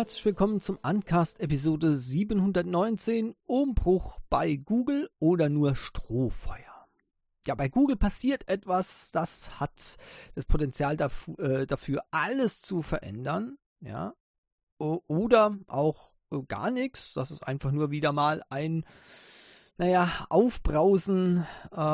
herzlich willkommen zum Uncast Episode 719, Umbruch bei Google oder nur Strohfeuer. Ja, bei Google passiert etwas, das hat das Potenzial dafür, alles zu verändern, ja, oder auch gar nichts, das ist einfach nur wieder mal ein, Aufbrausen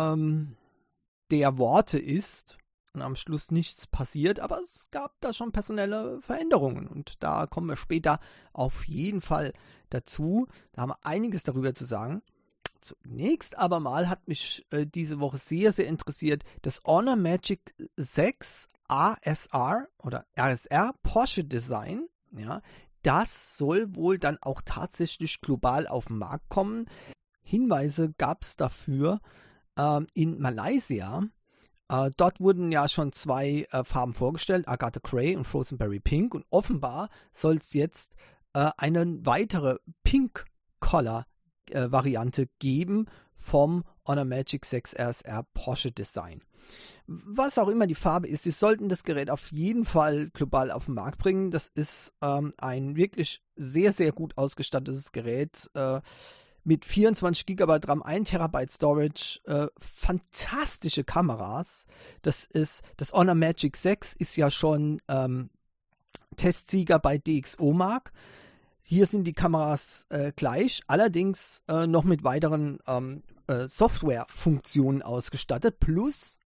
der Worte ist. Und am Schluss nichts passiert, aber es gab da schon personelle Veränderungen und da kommen wir später auf jeden Fall dazu. Da haben wir einiges darüber zu sagen. Zunächst aber mal hat mich diese Woche sehr, sehr interessiert das Honor Magic 6 ASR oder RSR Porsche Design. Ja, das soll wohl dann auch tatsächlich global auf den Markt kommen. Hinweise gab es dafür in Malaysia. Dort wurden ja schon zwei Farben vorgestellt, Agatha Grey und Frozen Berry Pink. Und offenbar soll es jetzt eine weitere Pink-Color-Variante geben vom Honor Magic 6 RSR Porsche Design. Was auch immer die Farbe ist, sie sollten das Gerät auf jeden Fall global auf den Markt bringen. Das ist ein wirklich sehr, sehr gut ausgestattetes Gerät. Mit 24 GB RAM, 1 TB Storage, fantastische Kameras. Das Honor Magic 6 ist ja schon Testsieger bei DxOMark. Hier sind die Kameras gleich, allerdings noch mit weiteren Softwarefunktionen ausgestattet, plus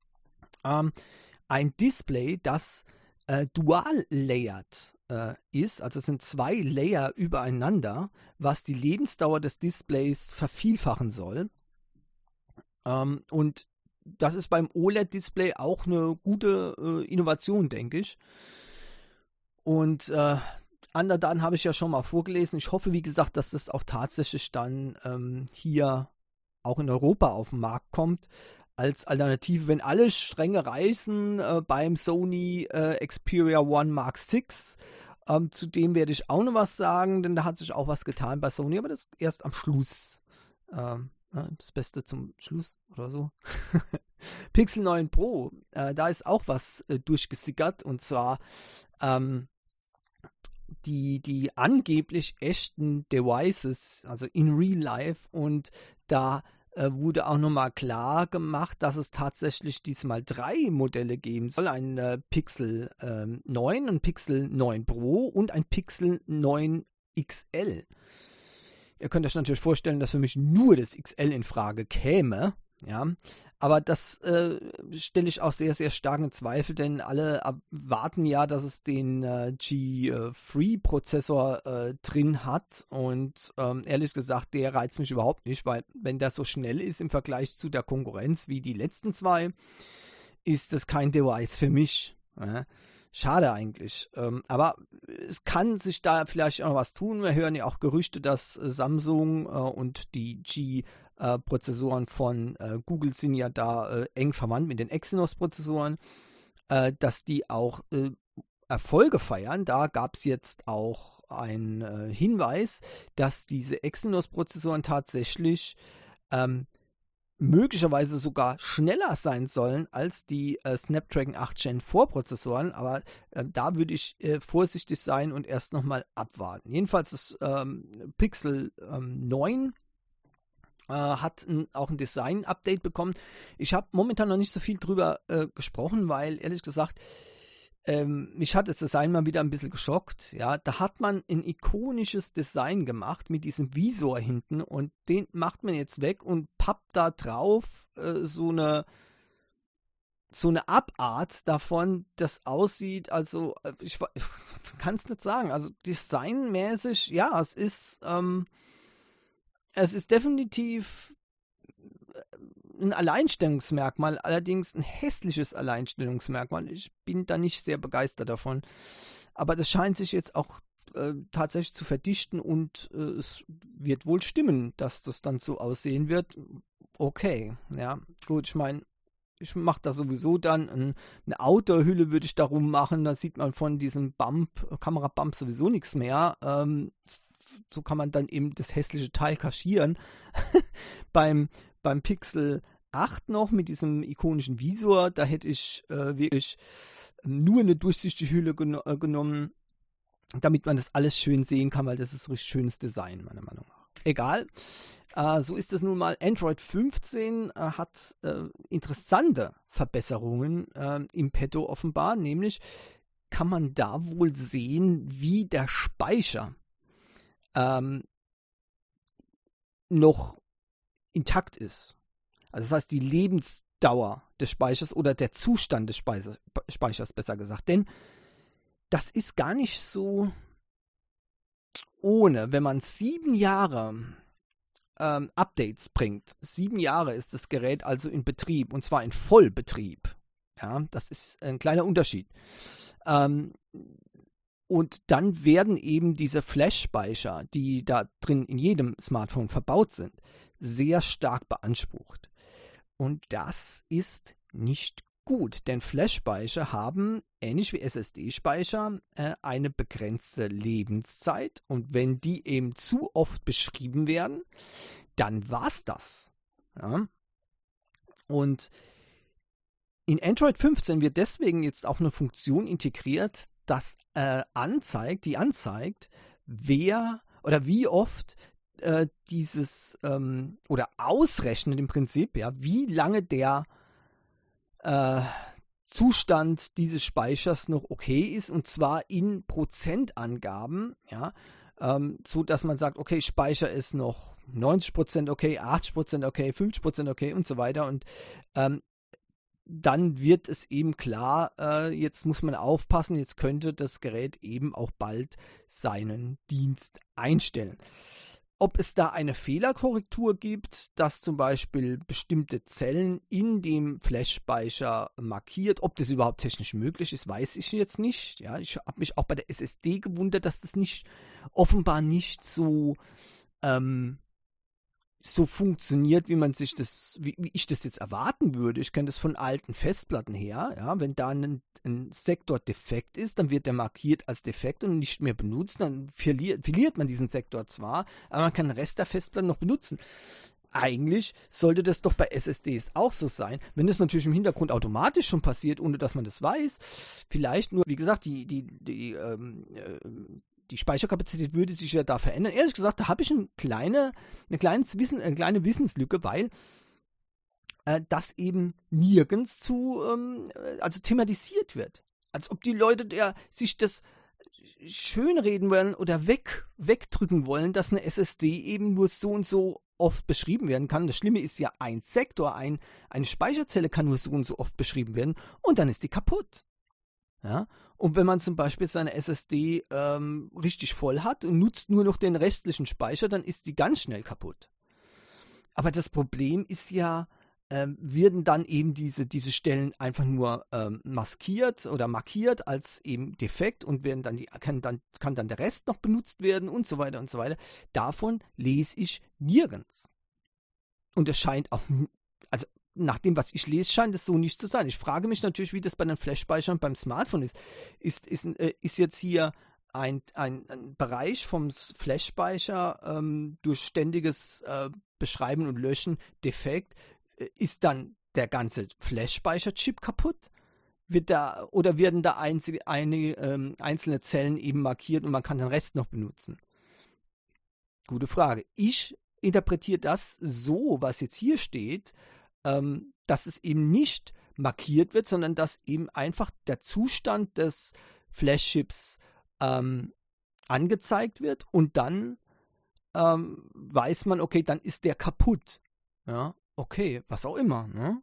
ein Display, das dual-layered ist, also es sind 2 Layer übereinander, was die Lebensdauer des Displays vervielfachen soll. Und das ist beim OLED-Display auch eine gute Innovation, denke ich. Und andere Daten habe ich ja schon mal vorgelesen. Ich hoffe, wie gesagt, dass das auch tatsächlich dann hier auch in Europa auf den Markt kommt. Als Alternative, wenn alle Stränge reißen beim Sony Xperia One Mark VI. Zu dem werde ich auch noch was sagen, denn da hat sich auch was getan bei Sony, aber das erst am Schluss. Das Beste zum Schluss oder so. Pixel 9 Pro, da ist auch was durchgesickert, und zwar die angeblich echten Devices, also in Real Life, und da wurde auch nochmal klar gemacht, dass es tatsächlich diesmal 3 Modelle geben soll. Ein Pixel 9, ein Pixel 9 Pro und ein Pixel 9 XL. Ihr könnt euch natürlich vorstellen, dass für mich nur das XL in Frage käme. Ja, aber das stelle ich auch sehr, sehr stark in Zweifel, denn alle erwarten ja, dass es den G3-Prozessor drin hat, und ehrlich gesagt, der reizt mich überhaupt nicht, weil wenn der so schnell ist im Vergleich zu der Konkurrenz wie die letzten 2, ist das kein Device für mich. Schade eigentlich. Aber es kann sich da vielleicht auch noch was tun. Wir hören ja auch Gerüchte, dass Samsung und die G-Prozessoren von Google sind ja da eng verwandt mit den Exynos-Prozessoren, dass die auch Erfolge feiern. Da gab es jetzt auch einen Hinweis, dass diese Exynos-Prozessoren tatsächlich möglicherweise sogar schneller sein sollen als die Snapdragon 8 Gen 4 Prozessoren, aber da würde ich vorsichtig sein und erst nochmal abwarten. Jedenfalls das Pixel 9 hat auch ein Design-Update bekommen. Ich habe momentan noch nicht so viel drüber gesprochen, weil ehrlich gesagt mich hat das Design mal wieder ein bisschen geschockt. Ja, da hat man ein ikonisches Design gemacht mit diesem Visor hinten, und den macht man jetzt weg und pappt da drauf so eine Abart davon, das aussieht, also ich kann es nicht sagen, also designmäßig, ja, es ist definitiv ein Alleinstellungsmerkmal, allerdings ein hässliches Alleinstellungsmerkmal. Ich bin da nicht sehr begeistert davon. Aber das scheint sich jetzt auch tatsächlich zu verdichten, und es wird wohl stimmen, dass das dann so aussehen wird. Okay, ja, gut, ich meine, ich mache da sowieso dann eine Outdoor-Hülle, würde ich darum machen, da sieht man von diesem Kamerabump sowieso nichts mehr. So kann man dann eben das hässliche Teil kaschieren. Beim Pixel 8 noch mit diesem ikonischen Visor, da hätte ich wirklich nur eine durchsichtige Hülle genommen. damit man das alles schön sehen kann, weil das ist richtig schönes Design, meiner Meinung nach. Egal, so ist es nun mal. Android 15 hat interessante Verbesserungen im Petto offenbar, nämlich kann man da wohl sehen, wie der Speicher noch intakt ist. Also das heißt, die Lebensdauer des Speichers oder der Zustand des Speichers, besser gesagt. Denn das ist gar nicht so ohne, wenn man 7 Jahre Updates bringt. 7 Jahre ist das Gerät also in Betrieb, und zwar in Vollbetrieb. Ja, das ist ein kleiner Unterschied. Und dann werden eben diese Flash-Speicher, die da drin in jedem Smartphone verbaut sind, sehr stark beansprucht. Und das ist nicht gut, denn Flash-Speicher haben, ähnlich wie SSD-Speicher, eine begrenzte Lebenszeit. Und wenn die eben zu oft beschrieben werden, dann war's das. Ja? Und in Android 15 wird deswegen jetzt auch eine Funktion integriert, das anzeigt, wer oder wie oft dieses oder ausrechnet im Prinzip, ja, wie lange der Zustand dieses Speichers noch okay ist, und zwar in Prozentangaben, ja, so dass man sagt, okay, Speicher ist noch 90% okay, 80% okay, 50% okay und so weiter, und dann wird es eben klar, jetzt muss man aufpassen, jetzt könnte das Gerät eben auch bald seinen Dienst einstellen. Ob es da eine Fehlerkorrektur gibt, dass zum Beispiel bestimmte Zellen in dem Flash-Speicher markiert, ob das überhaupt technisch möglich ist, weiß ich jetzt nicht. Ja, ich habe mich auch bei der SSD gewundert, dass das offenbar nicht so funktioniert, wie ich das jetzt erwarten würde. Ich kenne das von alten Festplatten her. Ja, wenn da ein Sektor defekt ist, dann wird der markiert als defekt und nicht mehr benutzt. Dann verliert man diesen Sektor zwar, aber man kann den Rest der Festplatte noch benutzen. Eigentlich sollte das doch bei SSDs auch so sein. Wenn das natürlich im Hintergrund automatisch schon passiert, ohne dass man das weiß, vielleicht nur, wie gesagt, die Speicherkapazität würde sich ja da verändern. Ehrlich gesagt, da habe ich eine kleine Wissenslücke, weil das eben nirgends also thematisiert wird. Als ob die Leute sich das schönreden wollen oder wegdrücken wollen, dass eine SSD eben nur so und so oft beschrieben werden kann. Das Schlimme ist ja, ein Sektor, eine Speicherzelle kann nur so und so oft beschrieben werden und dann ist die kaputt. Ja? Und wenn man zum Beispiel seine SSD richtig voll hat und nutzt nur noch den restlichen Speicher, dann ist die ganz schnell kaputt. Aber das Problem ist ja, werden dann eben diese Stellen einfach nur maskiert oder markiert als eben defekt und kann dann der Rest noch benutzt werden und so weiter und so weiter. Davon lese ich nirgends. Und es scheint auch, also nach dem, was ich lese, scheint es so nicht zu sein. Ich frage mich natürlich, wie das bei den Flash-Speichern beim Smartphone ist. Ist jetzt hier ein Bereich vom Flash-Speicher durch ständiges Beschreiben und Löschen defekt? Ist dann der ganze Flash-Speicher-Chip kaputt? Oder werden da einzelne Zellen eben markiert und man kann den Rest noch benutzen? Gute Frage. Ich interpretiere das so, was jetzt hier steht, dass es eben nicht markiert wird, sondern dass eben einfach der Zustand des Flash-Chips angezeigt wird und dann weiß man, okay, dann ist der kaputt. Ja, okay, was auch immer. Ne?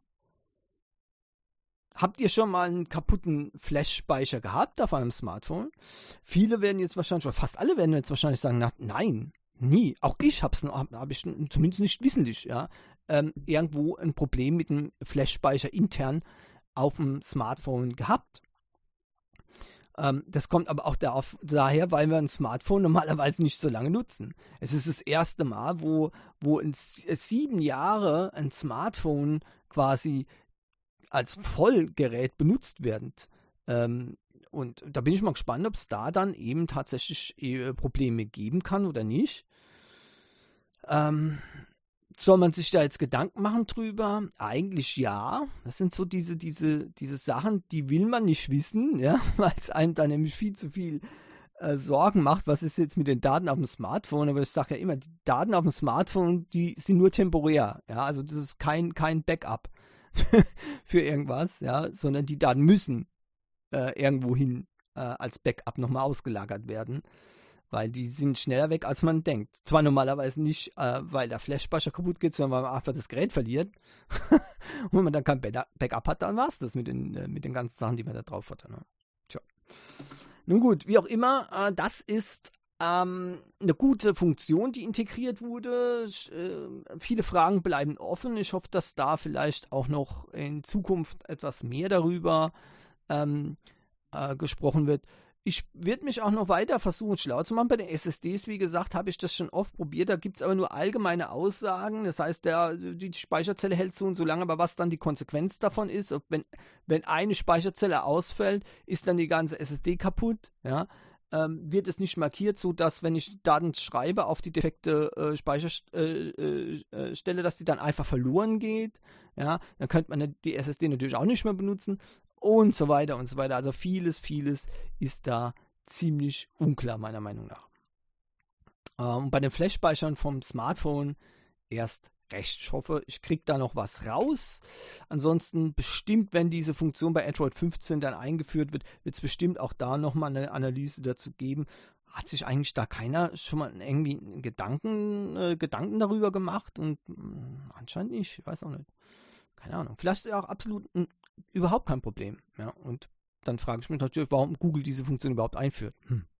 Habt ihr schon mal einen kaputten Flash-Speicher gehabt auf einem Smartphone? Viele werden jetzt wahrscheinlich, oder fast alle werden jetzt wahrscheinlich sagen, nein, nie. Auch ich habe ich zumindest nicht wissentlich, ja, irgendwo ein Problem mit dem Flash-Speicher intern auf dem Smartphone gehabt. Das kommt aber auch daher, weil wir ein Smartphone normalerweise nicht so lange nutzen. Es ist das erste Mal, wo in 7 Jahre ein Smartphone quasi als Vollgerät benutzt werden. Und da bin ich mal gespannt, ob es da dann eben tatsächlich Probleme geben kann oder nicht. Soll man sich da jetzt Gedanken machen drüber? Eigentlich ja. Das sind so diese Sachen, die will man nicht wissen, ja, weil es einem da nämlich viel zu viel Sorgen macht, was ist jetzt mit den Daten auf dem Smartphone, aber ich sage ja immer, die Daten auf dem Smartphone, die sind nur temporär, ja, also das ist kein Backup für irgendwas, ja, sondern die Daten müssen irgendwohin als Backup nochmal ausgelagert werden, weil die sind schneller weg, als man denkt. Zwar normalerweise nicht, weil der Flash-Speicher kaputt geht, sondern weil man einfach das Gerät verliert. Und wenn man dann kein Backup hat, dann war es das mit den ganzen Sachen, die man da drauf hatte. Ne? Tja. Nun gut, wie auch immer, das ist eine gute Funktion, die integriert wurde. Viele Fragen bleiben offen. Ich hoffe, dass da vielleicht auch noch in Zukunft etwas mehr darüber gesprochen wird. Ich werde mich auch noch weiter versuchen, schlau zu machen. Bei den SSDs, wie gesagt, habe ich das schon oft probiert. Da gibt es aber nur allgemeine Aussagen. Das heißt, die Speicherzelle hält so und so lange, aber was dann die Konsequenz davon ist, wenn eine Speicherzelle ausfällt, ist dann die ganze SSD kaputt. Ja? Wird es nicht markiert, sodass, wenn ich Daten schreibe auf die defekte Speicherstelle, dass die dann einfach verloren geht. Ja? Dann könnte man die SSD natürlich auch nicht mehr benutzen. Und so weiter und so weiter. Also vieles ist da ziemlich unklar, meiner Meinung nach. Und bei den Flash-Speichern vom Smartphone erst recht. Ich hoffe, ich kriege da noch was raus. Ansonsten bestimmt, wenn diese Funktion bei Android 15 dann eingeführt wird, wird es bestimmt auch da nochmal eine Analyse dazu geben. Hat sich eigentlich da keiner schon mal irgendwie Gedanken darüber gemacht? Und anscheinend nicht. Ich weiß auch nicht. Keine Ahnung. Vielleicht ist ja auch absolut überhaupt kein Problem. Ja? Und dann frage ich mich natürlich, warum Google diese Funktion überhaupt einführt.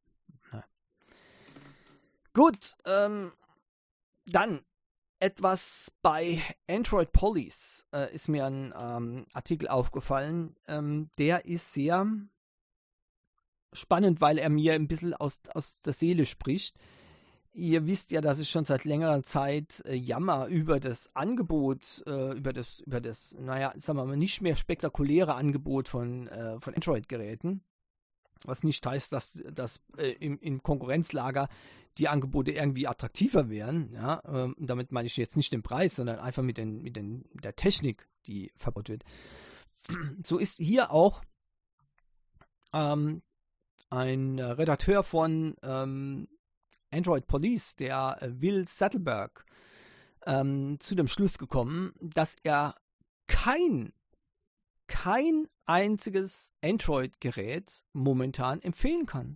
Gut, dann etwas bei Android Police ist mir ein Artikel aufgefallen. Der ist sehr spannend, weil er mir ein bisschen aus der Seele spricht. Ihr wisst ja, dass ich schon seit längerer Zeit jammer über das Angebot, über das, naja, sagen wir mal, nicht mehr spektakuläre Angebot von Android-Geräten. Was nicht heißt, dass im Konkurrenzlager die Angebote irgendwie attraktiver wären. Ja? Damit meine ich jetzt nicht den Preis, sondern einfach mit der Technik, die verbaut wird. So ist hier auch ein Redakteur von Android Police, der Will Saddleberg, zu dem Schluss gekommen, dass er kein einziges Android-Gerät momentan empfehlen kann.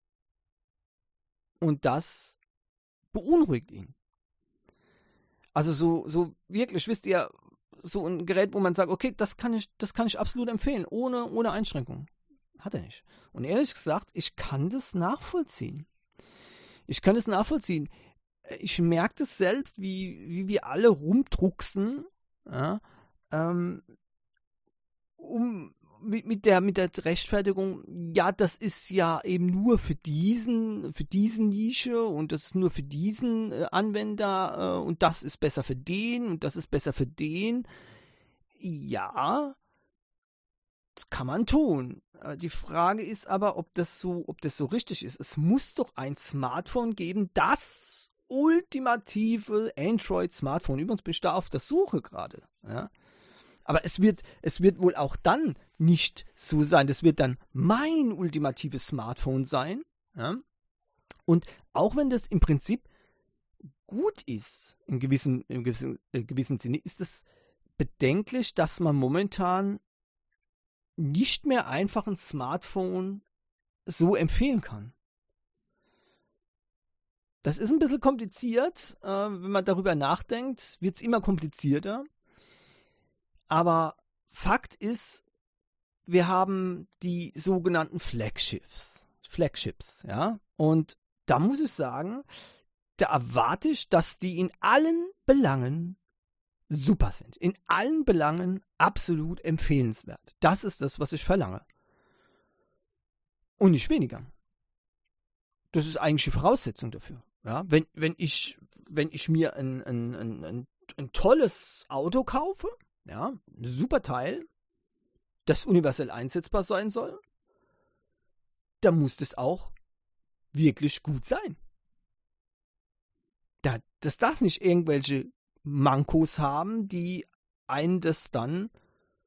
Und das beunruhigt ihn. Also so wirklich, wisst ihr, so ein Gerät, wo man sagt, okay, das kann ich absolut empfehlen, ohne Einschränkung. Hat er nicht. Und ehrlich gesagt, ich kann das nachvollziehen. Ich merke das selbst, wie wir alle rumdrucksen, ja, mit der Rechtfertigung, ja, das ist ja eben nur für diesen Nische und das ist nur für diesen Anwender und das ist besser für den und das ist besser für den. Ja, das kann man tun. Die Frage ist aber, ob das so richtig ist. Es muss doch ein Smartphone geben, das ultimative Android-Smartphone. Übrigens bin ich da auf der Suche gerade. Ja? Aber es wird wohl auch dann nicht so sein. Das wird dann mein ultimatives Smartphone sein. Ja? Und auch wenn das im Prinzip gut ist, in gewissem Sinne, ist es bedenklich, dass man momentan nicht mehr einfach ein Smartphone so empfehlen kann. Das ist ein bisschen kompliziert. Wenn man darüber nachdenkt, wird es immer komplizierter. Aber Fakt ist, wir haben die sogenannten Flagships, ja. Und da muss ich sagen, da erwarte ich, dass die in allen Belangen super sind. In allen Belangen absolut empfehlenswert. Das ist das, was ich verlange. Und nicht weniger. Das ist eigentlich die Voraussetzung dafür. Ja? Wenn ich mir ein tolles Auto kaufe, ja, ein super Teil, das universell einsetzbar sein soll, dann muss das auch wirklich gut sein. Das darf nicht irgendwelche Mankos haben, die einen das dann,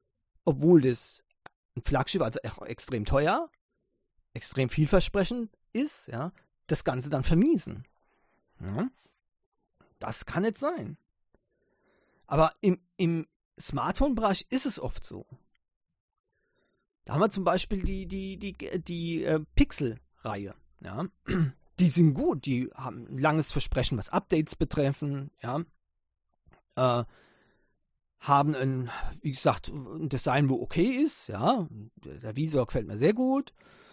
obwohl das ein Flaggschiff, also extrem teuer, extrem vielversprechend ist, ja, das Ganze dann vermiesen. Ja? Das kann nicht sein. Aber im Smartphone-Bereich ist es oft so. Da haben wir zum Beispiel die Pixel-Reihe. Ja? Die sind gut, die haben ein langes Versprechen, was Updates betreffen. Ja? Haben wie gesagt, ein Design, wo okay ist. Ja? Der Visor gefällt mir sehr gut.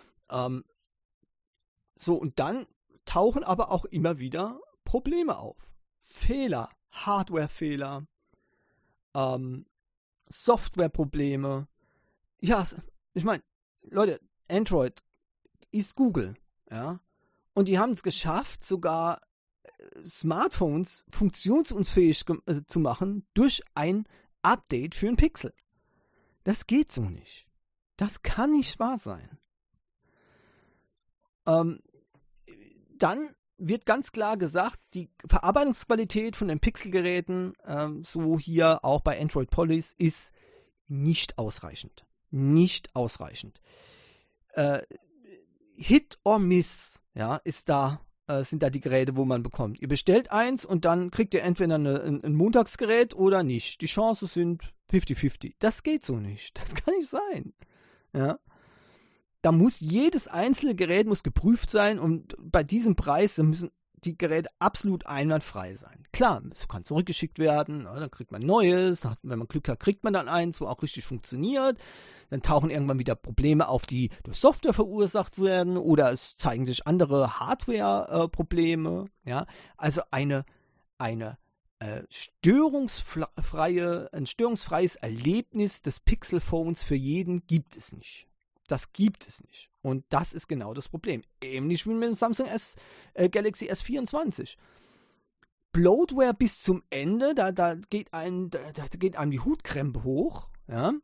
So, und dann tauchen aber auch immer wieder Probleme auf. Fehler, Hardware-Fehler, Software-Probleme. Ja, ich meine, Leute, Android ist Google, ja. Und die haben es geschafft, sogar Smartphones funktionsunfähig zu machen durch ein Update für ein Pixel. Das geht so nicht. Das kann nicht wahr sein. Dann wird ganz klar gesagt, die Verarbeitungsqualität von den Pixel-Geräten, so hier auch bei Android Police, ist nicht ausreichend. Nicht ausreichend. Hit or Miss, ja, sind da die Geräte, wo man bekommt. Ihr bestellt eins und dann kriegt ihr entweder ein Montagsgerät oder nicht. Die Chancen sind 50-50. Das geht so nicht. Das kann nicht sein. Ja. Da muss jedes einzelne Gerät muss geprüft sein und bei diesem Preis müssen die Geräte absolut einwandfrei sein. Klar, es kann zurückgeschickt werden, dann kriegt man Neues, wenn man Glück hat, kriegt man dann eins, wo auch richtig funktioniert. Dann tauchen irgendwann wieder Probleme auf, die durch Software verursacht werden oder es zeigen sich andere Hardware-Probleme. Ja? Also ein störungsfreies Erlebnis des Pixel-Phones für jeden gibt es nicht. Das gibt es nicht. Und das ist genau das Problem. Ähnlich wie mit dem Samsung Galaxy S24. Bloatware bis zum Ende, da geht einem die Hutkrempe hoch. Ja?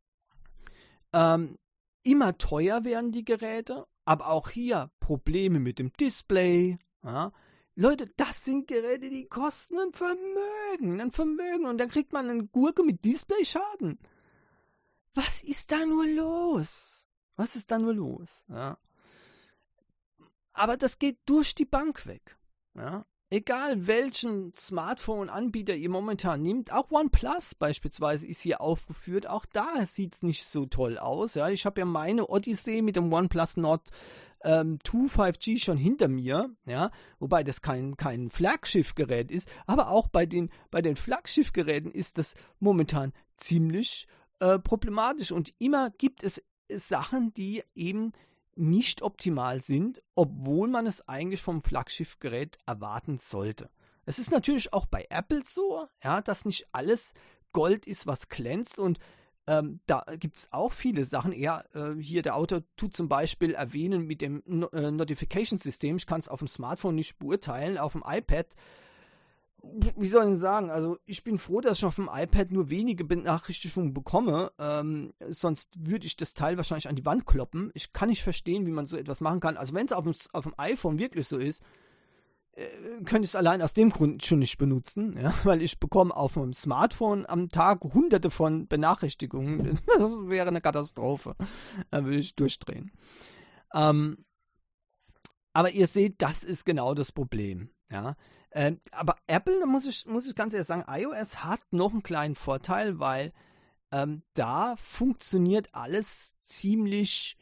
Immer teuer werden die Geräte, aber auch hier Probleme mit dem Display. Ja? Leute, das sind Geräte, die kosten ein Vermögen. Und dann kriegt man eine Gurke mit Displayschaden. Was ist da nur los? Ja? Aber das geht durch die Bank weg. Ja? Egal welchen Smartphone-Anbieter ihr momentan nehmt, auch OnePlus beispielsweise ist hier aufgeführt, auch da sieht es nicht so toll aus. Ja? Ich habe ja meine Odyssee mit dem OnePlus Nord 2 5G schon hinter mir, ja? Wobei das kein Flaggschiff-Gerät ist, aber auch bei den Flaggschiff-Geräten ist das momentan ziemlich problematisch und immer gibt es Sachen, die eben nicht optimal sind, obwohl man es eigentlich vom Flaggschiffgerät erwarten sollte. Es ist natürlich auch bei Apple so, ja, dass nicht alles Gold ist, was glänzt und da gibt es auch viele Sachen. Hier der Autor tut zum Beispiel erwähnen mit dem Notification-System, ich kann es auf dem Smartphone nicht beurteilen, auf dem iPad. Wie soll ich sagen, also ich bin froh, dass ich auf dem iPad nur wenige Benachrichtigungen bekomme, sonst würde ich das Teil wahrscheinlich an die Wand kloppen. Ich kann nicht verstehen, wie man so etwas machen kann. Also wenn es auf dem iPhone wirklich so ist, könnte ich es allein aus dem Grund schon nicht benutzen, ja? Weil ich bekomme auf dem Smartphone am Tag hunderte von Benachrichtigungen. Das wäre eine Katastrophe. Da würde ich durchdrehen. Aber ihr seht, das ist genau das Problem, ja. Aber Apple, da muss ich ganz ehrlich sagen, iOS hat noch einen kleinen Vorteil, weil da funktioniert alles ziemlich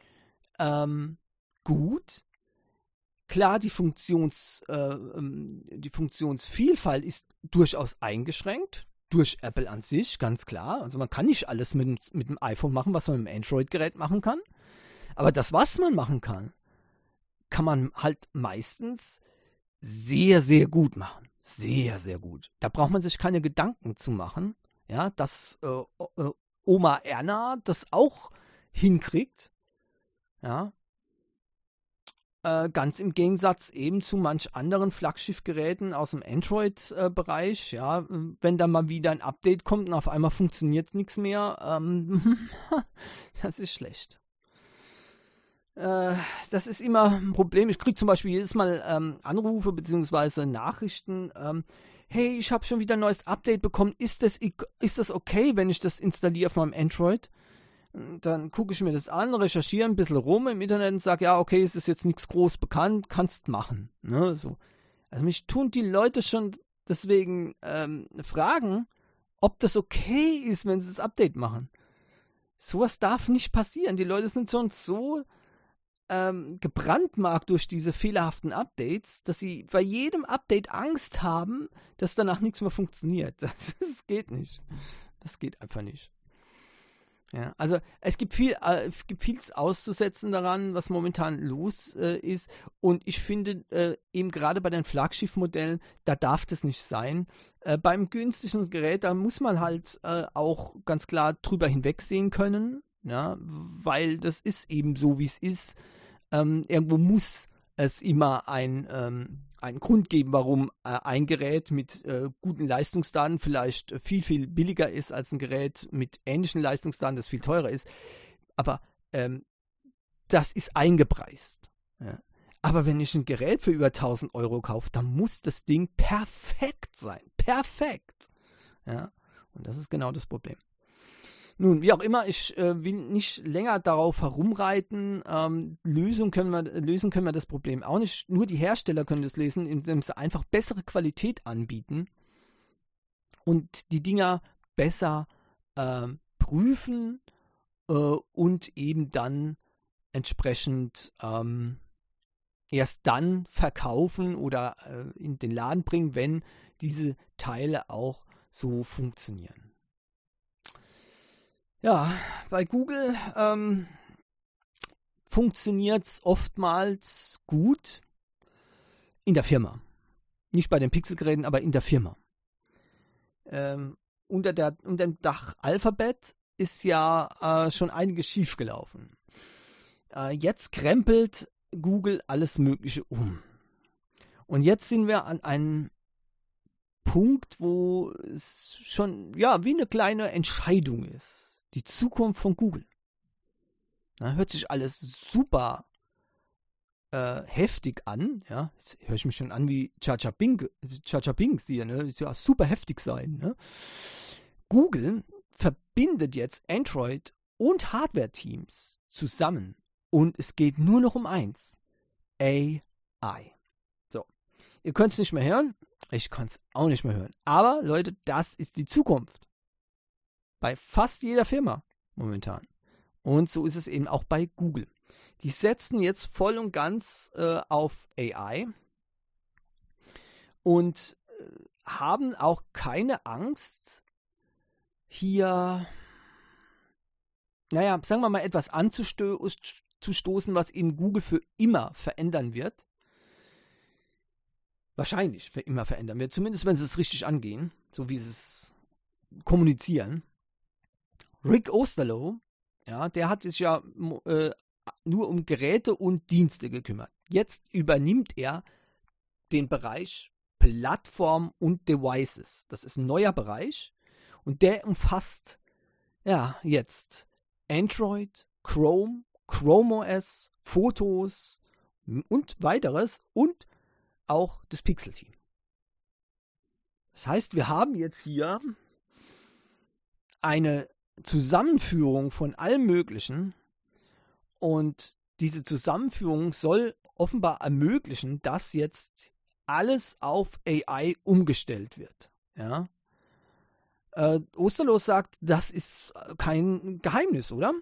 gut. Klar, die Funktionsvielfalt ist durchaus eingeschränkt durch Apple an sich, ganz klar. Also man kann nicht alles mit dem iPhone machen, was man mit dem Android-Gerät machen kann. Aber das, was man machen kann, kann man halt meistens sehr, sehr gut machen. Sehr, sehr gut. Da braucht man sich keine Gedanken zu machen, ja, dass Oma Erna das auch hinkriegt. Ja. Ganz im Gegensatz eben zu manch anderen Flaggschiffgeräten aus dem Android-Bereich. Ja, wenn da mal wieder ein Update kommt und auf einmal funktioniert nichts mehr, das ist schlecht. Das ist immer ein Problem. Ich kriege zum Beispiel jedes Mal Anrufe bzw. Nachrichten. Hey, ich habe schon wieder ein neues Update bekommen. Ist das okay, wenn ich das installiere auf meinem Android? Dann gucke ich mir das an, recherchiere ein bisschen rum im Internet und sage, ja, okay, es ist jetzt nichts groß bekannt, kannst machen. Ne, so. Also mich tun die Leute schon deswegen fragen, ob das okay ist, wenn sie das Update machen. Sowas darf nicht passieren. Die Leute sind schon so gebrandmarkt durch diese fehlerhaften Updates, dass sie bei jedem Update Angst haben, dass danach nichts mehr funktioniert. Das geht nicht. Das geht einfach nicht. Ja, also es gibt vieles auszusetzen daran, was momentan los ist. Und ich finde, eben gerade bei den Flaggschiff-Modellen, da darf das nicht sein. Beim günstigen Gerät, da muss man halt auch ganz klar drüber hinwegsehen können, ja, weil das ist eben so, wie es ist. Irgendwo muss es immer einen Grund geben, warum ein Gerät mit guten Leistungsdaten vielleicht viel, viel billiger ist als ein Gerät mit ähnlichen Leistungsdaten, das viel teurer ist. Aber das ist eingepreist. Ja. Aber wenn ich ein Gerät für über 1000 Euro kaufe, dann muss das Ding perfekt sein. Perfekt. Ja. Und das ist genau das Problem. Nun, wie auch immer, ich will nicht länger darauf herumreiten. Lösen können wir das Problem auch nicht. Nur die Hersteller können das lösen, indem sie einfach bessere Qualität anbieten und die Dinger besser prüfen und eben dann entsprechend erst dann verkaufen oder in den Laden bringen, wenn diese Teile auch so funktionieren. Ja, bei Google funktioniert es oftmals gut in der Firma. Nicht bei den Pixelgeräten, aber in der Firma. Unter dem Dach Alphabet ist ja schon einiges schiefgelaufen. Jetzt krempelt Google alles Mögliche um. Und jetzt sind wir an einem Punkt, wo es schon ja wie eine kleine Entscheidung ist. Die Zukunft von Google. Na, hört sich alles super heftig an. Ja? Jetzt höre ich mich schon an wie Chacha Binks hier. Ne? Das ja super heftig sein. Ne? Google verbindet jetzt Android und Hardware-Teams zusammen. Und es geht nur noch um eins. AI. So. Ihr könnt es nicht mehr hören. Ich kann es auch nicht mehr hören. Aber Leute, das ist die Zukunft. Bei fast jeder Firma momentan. Und so ist es eben auch bei Google. Die setzen jetzt voll und ganz auf AI und haben auch keine Angst, hier, naja, sagen wir mal, etwas anzustoßen, was eben Google für immer verändern wird. Wahrscheinlich für immer verändern wird. Zumindest, wenn sie es richtig angehen, so wie sie es kommunizieren. Rick Osterloh, ja, der hat sich ja nur um Geräte und Dienste gekümmert. Jetzt übernimmt er den Bereich Plattform und Devices. Das ist ein neuer Bereich und der umfasst ja jetzt Android, Chrome, Chrome OS, Fotos und weiteres und auch das Pixel-Team. Das heißt, wir haben jetzt hier eine Zusammenführung von allem Möglichen und diese Zusammenführung soll offenbar ermöglichen, dass jetzt alles auf AI umgestellt wird. Ja? Osterloh sagt, das ist kein Geheimnis, oder?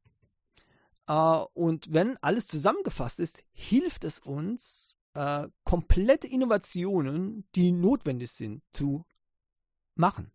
Und wenn alles zusammengefasst ist, hilft es uns, komplette Innovationen, die notwendig sind, zu machen.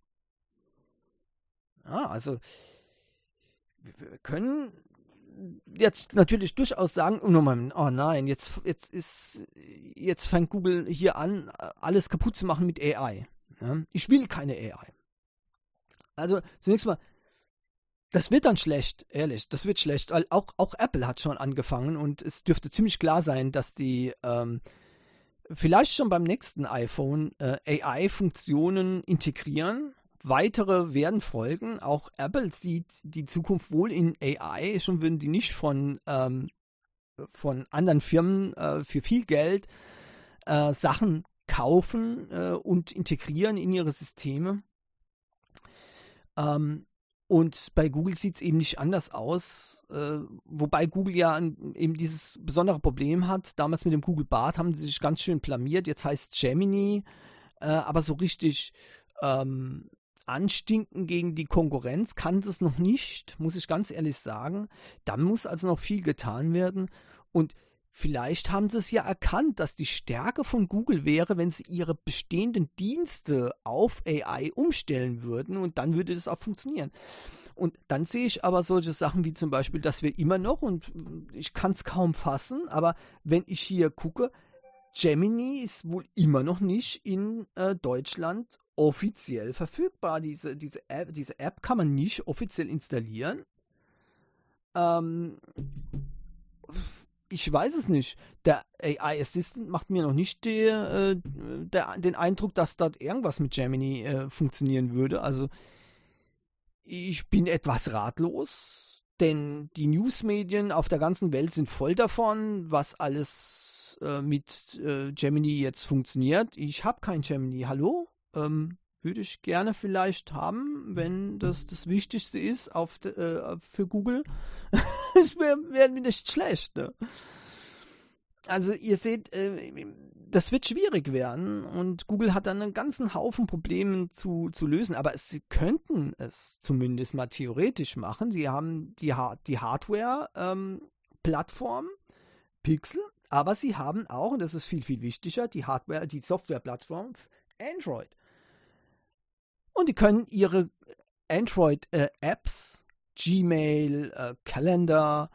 Ja, also wir können jetzt natürlich durchaus sagen, oh nein, jetzt fängt Google hier an, alles kaputt zu machen mit AI. Ja, ich will keine AI. Also zunächst mal, das wird dann schlecht, ehrlich, das wird schlecht, weil auch Apple hat schon angefangen und es dürfte ziemlich klar sein, dass die vielleicht schon beim nächsten iPhone AI-Funktionen integrieren. Weitere werden folgen. Auch Apple sieht die Zukunft wohl in AI. Schon würden die nicht von anderen Firmen für viel Geld Sachen kaufen und integrieren in ihre Systeme. Und bei Google sieht es eben nicht anders aus, wobei Google ja eben dieses besondere Problem hat. Damals mit dem Google Bard haben sie sich ganz schön blamiert. Jetzt heißt Gemini, aber so richtig anstinken gegen die Konkurrenz kann es noch nicht, muss ich ganz ehrlich sagen. Da muss also noch viel getan werden. Und vielleicht haben sie es ja erkannt, dass die Stärke von Google wäre, wenn sie ihre bestehenden Dienste auf AI umstellen würden, und dann würde das auch funktionieren. Und dann sehe ich aber solche Sachen wie zum Beispiel, dass wir immer noch, und ich kann es kaum fassen, aber wenn ich hier gucke, Gemini ist wohl immer noch nicht in Deutschland offiziell verfügbar. Diese App kann man nicht offiziell installieren. Ich weiß es nicht. Der AI Assistant macht mir noch nicht den Eindruck, dass dort irgendwas mit Gemini funktionieren würde. Also ich bin etwas ratlos, denn die Newsmedien auf der ganzen Welt sind voll davon, was alles mit Gemini jetzt funktioniert. Ich habe kein Gemini. Hallo? Würde ich gerne vielleicht haben, wenn das Wichtigste ist für Google. Das wäre mir nicht schlecht. Ne? Also ihr seht, das wird schwierig werden, und Google hat dann einen ganzen Haufen Probleme zu lösen, aber sie könnten es zumindest mal theoretisch machen. Sie haben die Hardware-Plattform Pixel, aber sie haben auch, und das ist viel, viel wichtiger, die Software-Plattform Android. Und die können ihre Android-Apps, Gmail, Calendar,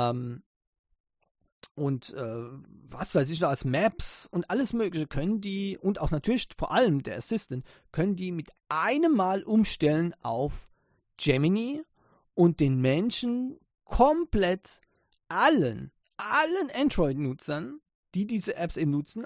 und was weiß ich noch, als Maps und alles Mögliche können die, und auch natürlich vor allem der Assistant, können die mit einem Mal umstellen auf Gemini und den Menschen komplett allen Android-Nutzern, die diese Apps eben nutzen,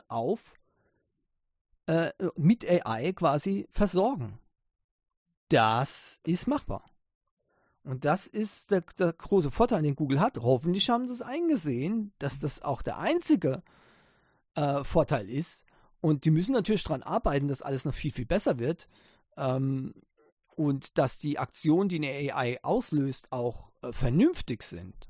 mit AI quasi versorgen. Das ist machbar. Und das ist der große Vorteil, den Google hat. Hoffentlich haben sie es eingesehen, dass das auch der einzige Vorteil ist. Und die müssen natürlich daran arbeiten, dass alles noch viel, viel besser wird. Und dass die Aktionen, die eine AI auslöst, auch vernünftig sind.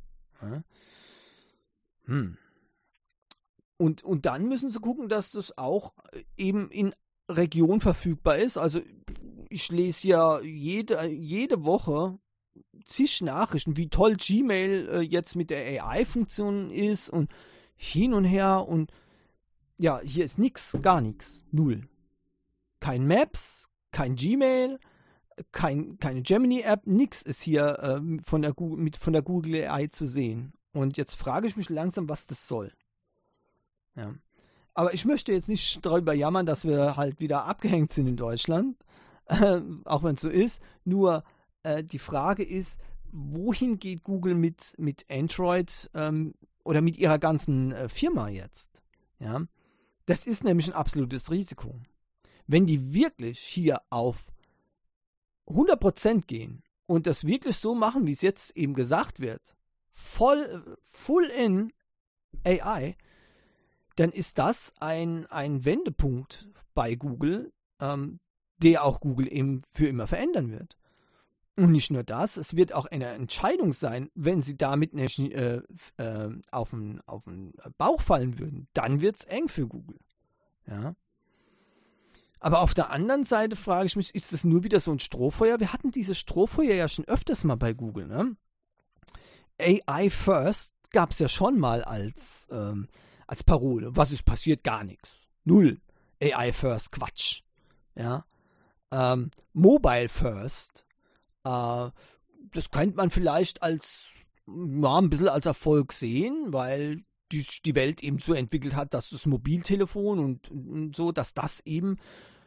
Und dann müssen sie gucken, dass das auch eben in Region verfügbar ist. Also ich lese ja jede Woche zig Nachrichten, wie toll Gmail jetzt mit der AI-Funktion ist und hin und her, und ja, hier ist nichts, gar nichts, null. Kein Maps, kein Gmail, keine Gemini-App, nichts ist hier von der Google AI zu sehen. Und jetzt frage ich mich langsam, was das soll. Ja. Aber ich möchte jetzt nicht darüber jammern, dass wir halt wieder abgehängt sind in Deutschland, auch wenn es so ist, nur die Frage ist, wohin geht Google mit Android oder mit ihrer ganzen Firma jetzt? Ja? Das ist nämlich ein absolutes Risiko. Wenn die wirklich hier auf 100% gehen und das wirklich so machen, wie es jetzt eben gesagt wird, full in AI, dann ist das ein Wendepunkt bei Google, der auch Google eben für immer verändern wird. Und nicht nur das, es wird auch eine Entscheidung sein, wenn sie damit nicht auf den Bauch fallen würden, dann wird es eng für Google. Ja. Aber auf der anderen Seite frage ich mich, ist das nur wieder so ein Strohfeuer? Wir hatten dieses Strohfeuer ja schon öfters mal bei Google. Ne? AI First gab es ja schon mal als Parole. Was ist passiert? Gar nichts. Null. AI First, Quatsch. Ja. Mobile First. Das könnte man vielleicht ein bisschen als Erfolg sehen, weil die Welt eben so entwickelt hat, dass das Mobiltelefon und so, dass das eben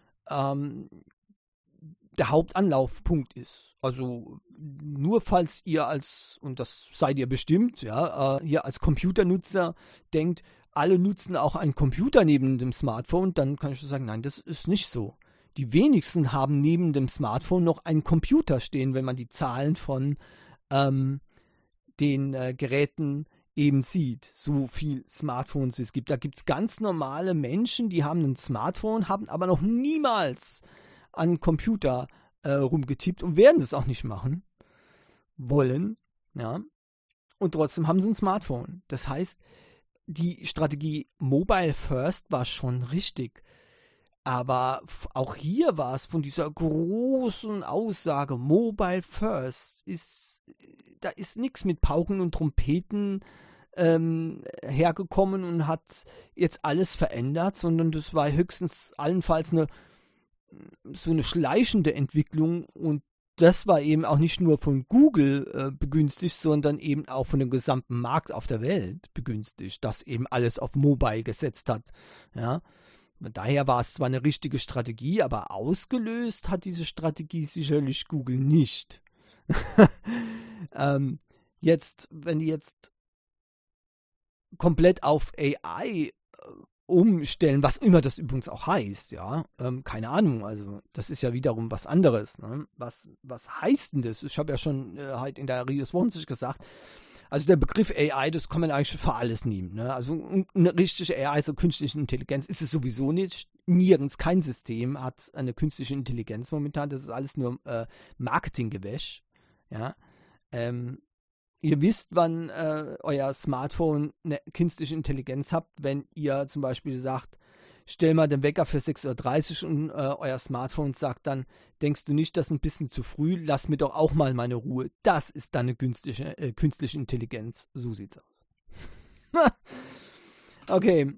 der Hauptanlaufpunkt ist. Also nur falls ihr und das seid ihr bestimmt, ja, hier als Computernutzer denkt, alle nutzen auch einen Computer neben dem Smartphone, dann kann ich sagen, nein, das ist nicht so. Die wenigsten haben neben dem Smartphone noch einen Computer stehen, wenn man die Zahlen von den Geräten eben sieht. So viel Smartphones wie es gibt. Da gibt es ganz normale Menschen, die haben ein Smartphone, haben aber noch niemals an einen Computer rumgetippt und werden das auch nicht machen. wollen, ja, und trotzdem haben sie ein Smartphone. Das heißt, die Strategie Mobile First war schon richtig. Aber auch hier war es von dieser großen Aussage Mobile First, da ist nichts mit Pauken und Trompeten hergekommen und hat jetzt alles verändert, sondern das war höchstens allenfalls so eine schleichende Entwicklung, und das war eben auch nicht nur von Google begünstigt, sondern eben auch von dem gesamten Markt auf der Welt begünstigt, das eben alles auf Mobile gesetzt hat. Ja. Daher war es zwar eine richtige Strategie, aber ausgelöst hat diese Strategie sicherlich Google nicht. Wenn die jetzt komplett auf AI umstellen, was immer das übrigens auch heißt, ja, keine Ahnung, also das ist ja wiederum was anderes. Ne? Was heißt denn das? Ich habe ja schon halt in der Rios Wonsicht gesagt, also der Begriff AI, das kann man eigentlich für alles nehmen. Ne? Also eine richtige AI, so künstliche Intelligenz, ist es sowieso nicht. Nirgends, kein System hat eine künstliche Intelligenz momentan. Das ist alles nur Marketinggewäsch. Ja? Ihr wisst, wann euer Smartphone eine künstliche Intelligenz habt, wenn ihr zum Beispiel sagt, stell mal den Wecker für 6:30 Uhr und euer Smartphone sagt dann, denkst du nicht, das ist ein bisschen zu früh, lass mir doch auch mal meine Ruhe. Das ist dann eine künstliche Intelligenz. So sieht's aus. Okay.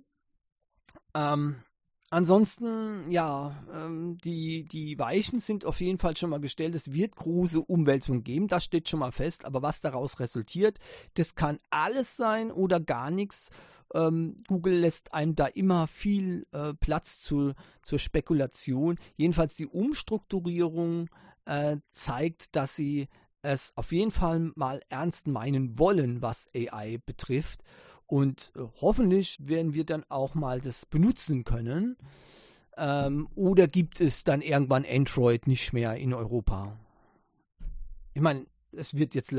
Ansonsten, ja, die Weichen sind auf jeden Fall schon mal gestellt. Es wird große Umwälzungen geben, das steht schon mal fest. Aber was daraus resultiert, das kann alles sein oder gar nichts. Google lässt einem da immer viel Platz zur Spekulation. Jedenfalls die Umstrukturierung zeigt, dass sie es auf jeden Fall mal ernst meinen wollen, was AI betrifft. Und hoffentlich werden wir dann auch mal das benutzen können. Oder gibt es dann irgendwann Android nicht mehr in Europa? Ich meine, es wird jetzt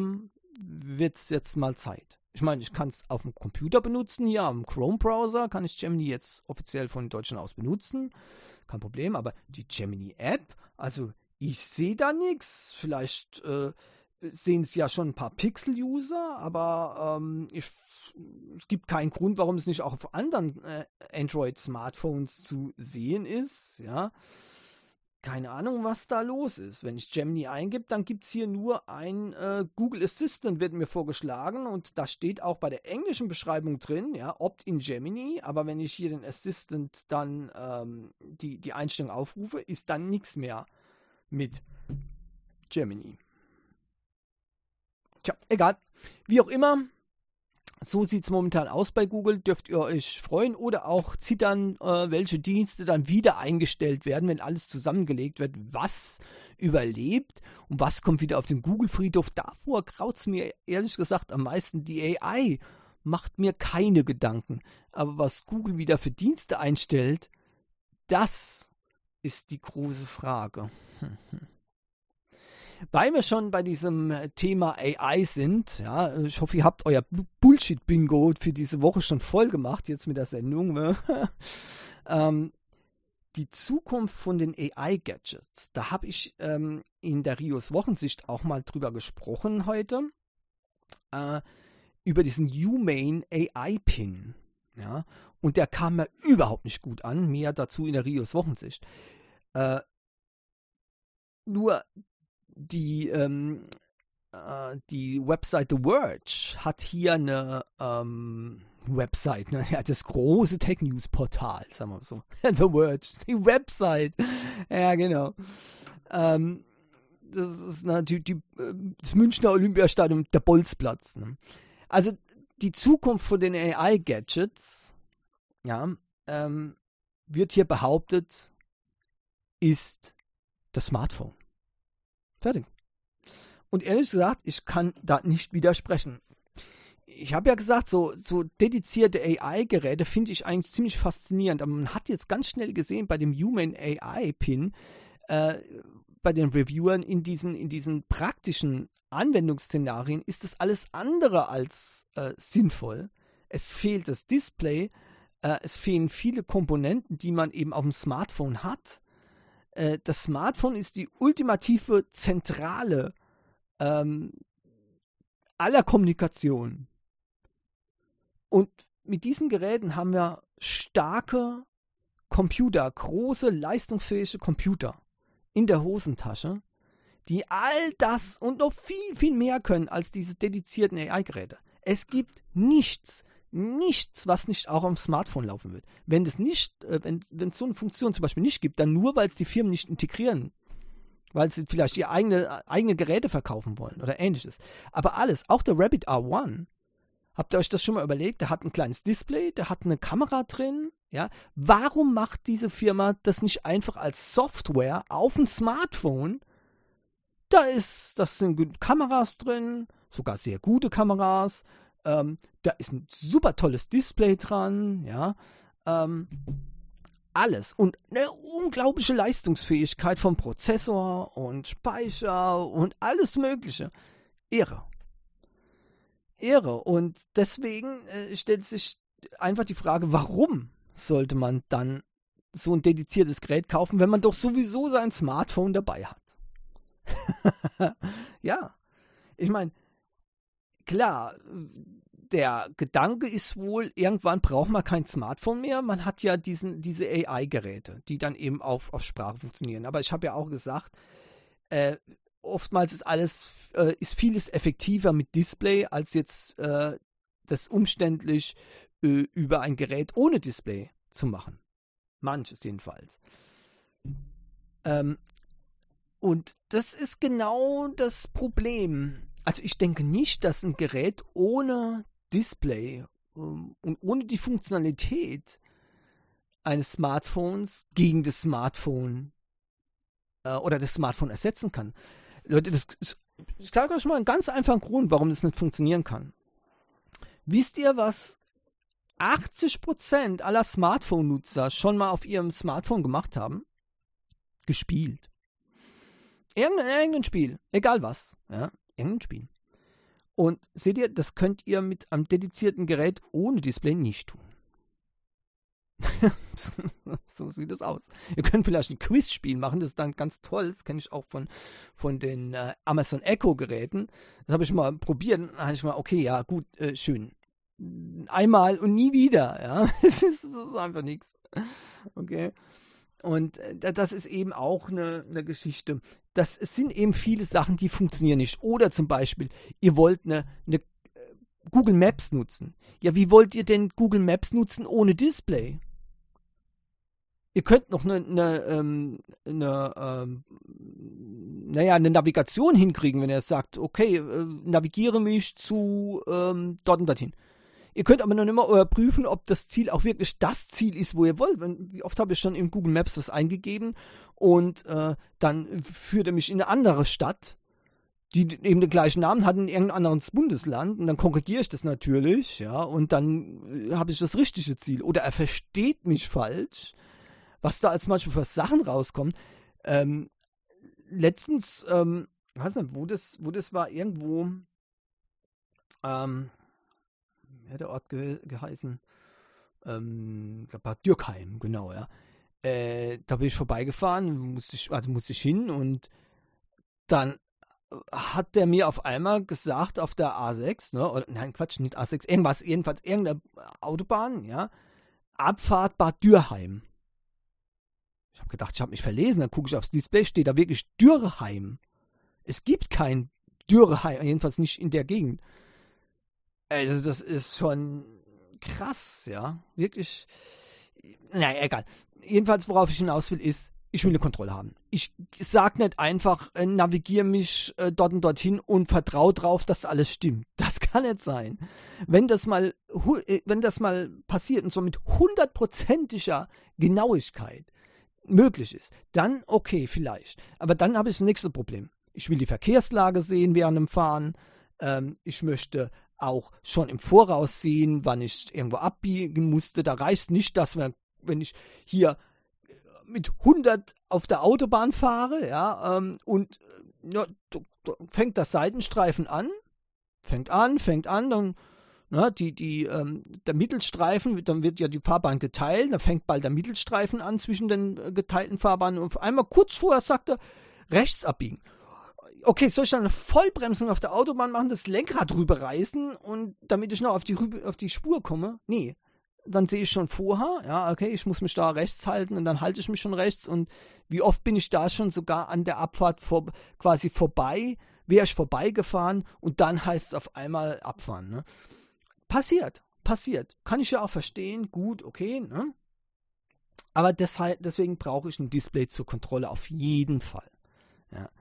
mal Zeit. Ich meine, ich kann es auf dem Computer benutzen, hier am Chrome-Browser kann ich Gemini jetzt offiziell von Deutschland aus benutzen. Kein Problem, aber die Gemini-App, also ich sehe da nichts. Vielleicht sehen es ja schon ein paar Pixel-User, aber es gibt keinen Grund, warum es nicht auch auf anderen Android-Smartphones zu sehen ist. Ja. Keine Ahnung, was da los ist. Wenn ich Gemini eingebe, dann gibt es hier nur ein Google Assistant, wird mir vorgeschlagen, und da steht auch bei der englischen Beschreibung drin, ja, Opt-in Gemini, aber wenn ich hier den Assistant dann die Einstellung aufrufe, ist dann nichts mehr mit Gemini. Tja, egal. Wie auch immer, so sieht es momentan aus bei Google. Dürft ihr euch freuen oder auch zittern, welche Dienste dann wieder eingestellt werden, wenn alles zusammengelegt wird, was überlebt und was kommt wieder auf den Google-Friedhof. Davor graut es mir ehrlich gesagt am meisten. Die AI macht mir keine Gedanken. Aber was Google wieder für Dienste einstellt, das ist die große Frage. Weil wir schon bei diesem Thema AI sind, ja, ich hoffe, ihr habt euer Bullshit-Bingo für diese Woche schon voll gemacht, jetzt mit der Sendung. Ne? Die Zukunft von den AI-Gadgets, da habe ich in der Rios Wochensicht auch mal drüber gesprochen heute, über diesen Humane AI-Pin. Ja? Und der kam mir überhaupt nicht gut an, mehr dazu in der Rios Wochensicht. Nur die Website The Verge hat hier eine Website, ne? Ja, das große Tech-News-Portal, sagen wir so. The Verge, die Website. Ja, genau. Das ist das Münchner Olympiastadion, der Bolzplatz. Ne? Also die Zukunft von den AI-Gadgets, ja, wird hier behauptet, ist das Smartphone. Fertig. Und ehrlich gesagt, ich kann da nicht widersprechen. Ich habe ja gesagt, so dedizierte AI-Geräte finde ich eigentlich ziemlich faszinierend. Aber man hat jetzt ganz schnell gesehen, bei dem Human AI-Pin, bei den Reviewern in diesen praktischen Anwendungsszenarien ist das alles andere als sinnvoll. Es fehlt das Display, es fehlen viele Komponenten, die man eben auf dem Smartphone hat. Das Smartphone ist die ultimative zentrale aller Kommunikation. Und mit diesen Geräten haben wir starke Computer, große, leistungsfähige Computer in der Hosentasche, die all das und noch viel, viel mehr können als diese dedizierten AI-Geräte. Es gibt nichts, was nicht auch am Smartphone laufen wird. Wenn es so eine Funktion zum Beispiel nicht gibt, dann nur, weil es die Firmen nicht integrieren, weil sie vielleicht ihre eigene Geräte verkaufen wollen oder ähnliches. Aber alles, auch der Rabbit R1, habt ihr euch das schon mal überlegt? Der hat ein kleines Display, der hat eine Kamera drin. Ja? Warum macht diese Firma das nicht einfach als Software auf dem Smartphone? Das sind Kameras drin, sogar sehr gute Kameras. Da ist ein super tolles Display dran. Ja? Alles. Und eine unglaubliche Leistungsfähigkeit vom Prozessor und Speicher und alles Mögliche. Irre. Und deswegen stellt sich einfach die Frage, warum sollte man dann so ein dediziertes Gerät kaufen, wenn man doch sowieso sein Smartphone dabei hat? Ja, ich meine, klar, der Gedanke ist wohl, irgendwann braucht man kein Smartphone mehr. Man hat ja diese AI-Geräte, die dann eben auf Sprache funktionieren. Aber ich habe ja auch gesagt, oftmals ist vieles effektiver mit Display, als jetzt das umständlich über ein Gerät ohne Display zu machen. Manches jedenfalls. Und das ist genau das Problem. Also ich denke nicht, dass ein Gerät ohne Display und ohne die Funktionalität eines Smartphones gegen das Smartphone oder das Smartphone ersetzen kann. Leute, ich sage euch mal einen ganz einfachen Grund, warum das nicht funktionieren kann. Wisst ihr, was 80% aller Smartphone-Nutzer schon mal auf ihrem Smartphone gemacht haben? Gespielt. Irgendein Spiel, egal was, ja, irgendein Spiel. Und seht ihr, das könnt ihr mit einem dedizierten Gerät ohne Display nicht tun. So sieht es aus. Ihr könnt vielleicht ein Quizspiel machen, das ist dann ganz toll. Das kenne ich auch von den Amazon Echo Geräten. Das habe ich mal probiert. Dann habe ich mal, okay, ja, gut, schön. Einmal und nie wieder. Ja, das ist einfach nichts. Okay. Und das ist eben auch eine Geschichte. Es sind eben viele Sachen, die funktionieren nicht. Oder zum Beispiel, ihr wollt eine Google Maps nutzen. Ja, wie wollt ihr denn Google Maps nutzen ohne Display? Ihr könnt noch eine Navigation hinkriegen, wenn ihr sagt, okay, navigiere mich zu dort und dorthin. Ihr könnt aber noch nicht mal überprüfen, ob das Ziel auch wirklich das Ziel ist, wo ihr wollt. Wie oft habe ich schon in Google Maps das eingegeben und dann führt er mich in eine andere Stadt, die eben den gleichen Namen hat in irgendeinem anderen Bundesland, und dann korrigiere ich das natürlich, ja, und dann habe ich das richtige Ziel. Oder er versteht mich falsch, was da als manchmal für Sachen rauskommen. Letztens, weiß nicht, wo das war, irgendwo, wie hat der Ort geheißen? Bad Dürkheim, genau, ja. Da bin ich vorbeigefahren, musste ich hin, und dann hat der mir auf einmal gesagt, auf der A6, ne, oder, nein, Quatsch, nicht A6, jedenfalls irgendeine Autobahn, ja, Abfahrt Bad Dürkheim. Ich habe gedacht, ich habe mich verlesen, dann gucke ich aufs Display, steht da wirklich Dürkheim. Es gibt kein Dürkheim, jedenfalls nicht in der Gegend. Also das ist schon krass, ja, wirklich, naja, egal. Jedenfalls, worauf ich hinaus will, ist, ich will eine Kontrolle haben. Ich sag nicht einfach, navigiere mich dort und dorthin und vertraue drauf, dass alles stimmt. Das kann nicht sein. Wenn das mal passiert und so mit 100%iger Genauigkeit möglich ist, dann okay, vielleicht. Aber dann habe ich das nächste Problem. Ich will die Verkehrslage sehen während dem Fahren. Ich möchte auch schon im Voraus sehen, wann ich irgendwo abbiegen musste. Da reicht nicht, dass wenn ich hier mit 100 auf der Autobahn fahre, ja, und ja, fängt das Seitenstreifen an, dann, ne, der Mittelstreifen, dann wird ja die Fahrbahn geteilt, dann fängt bald der Mittelstreifen an zwischen den geteilten Fahrbahnen, und auf einmal kurz vorher sagt er, rechts abbiegen. okay, soll ich dann eine Vollbremsung auf der Autobahn machen, das Lenkrad rüberreißen und damit ich noch auf die Spur komme? Nee. Dann sehe ich schon vorher, ja, okay, ich muss mich da rechts halten und dann halte ich mich schon rechts und wie oft bin ich da schon sogar an der Abfahrt quasi vorbei, wäre ich vorbeigefahren und dann heißt es auf einmal abfahren, ne? Passiert. Kann ich ja auch verstehen, gut, okay, ne? Aber deswegen brauche ich ein Display zur Kontrolle auf jeden Fall, ja.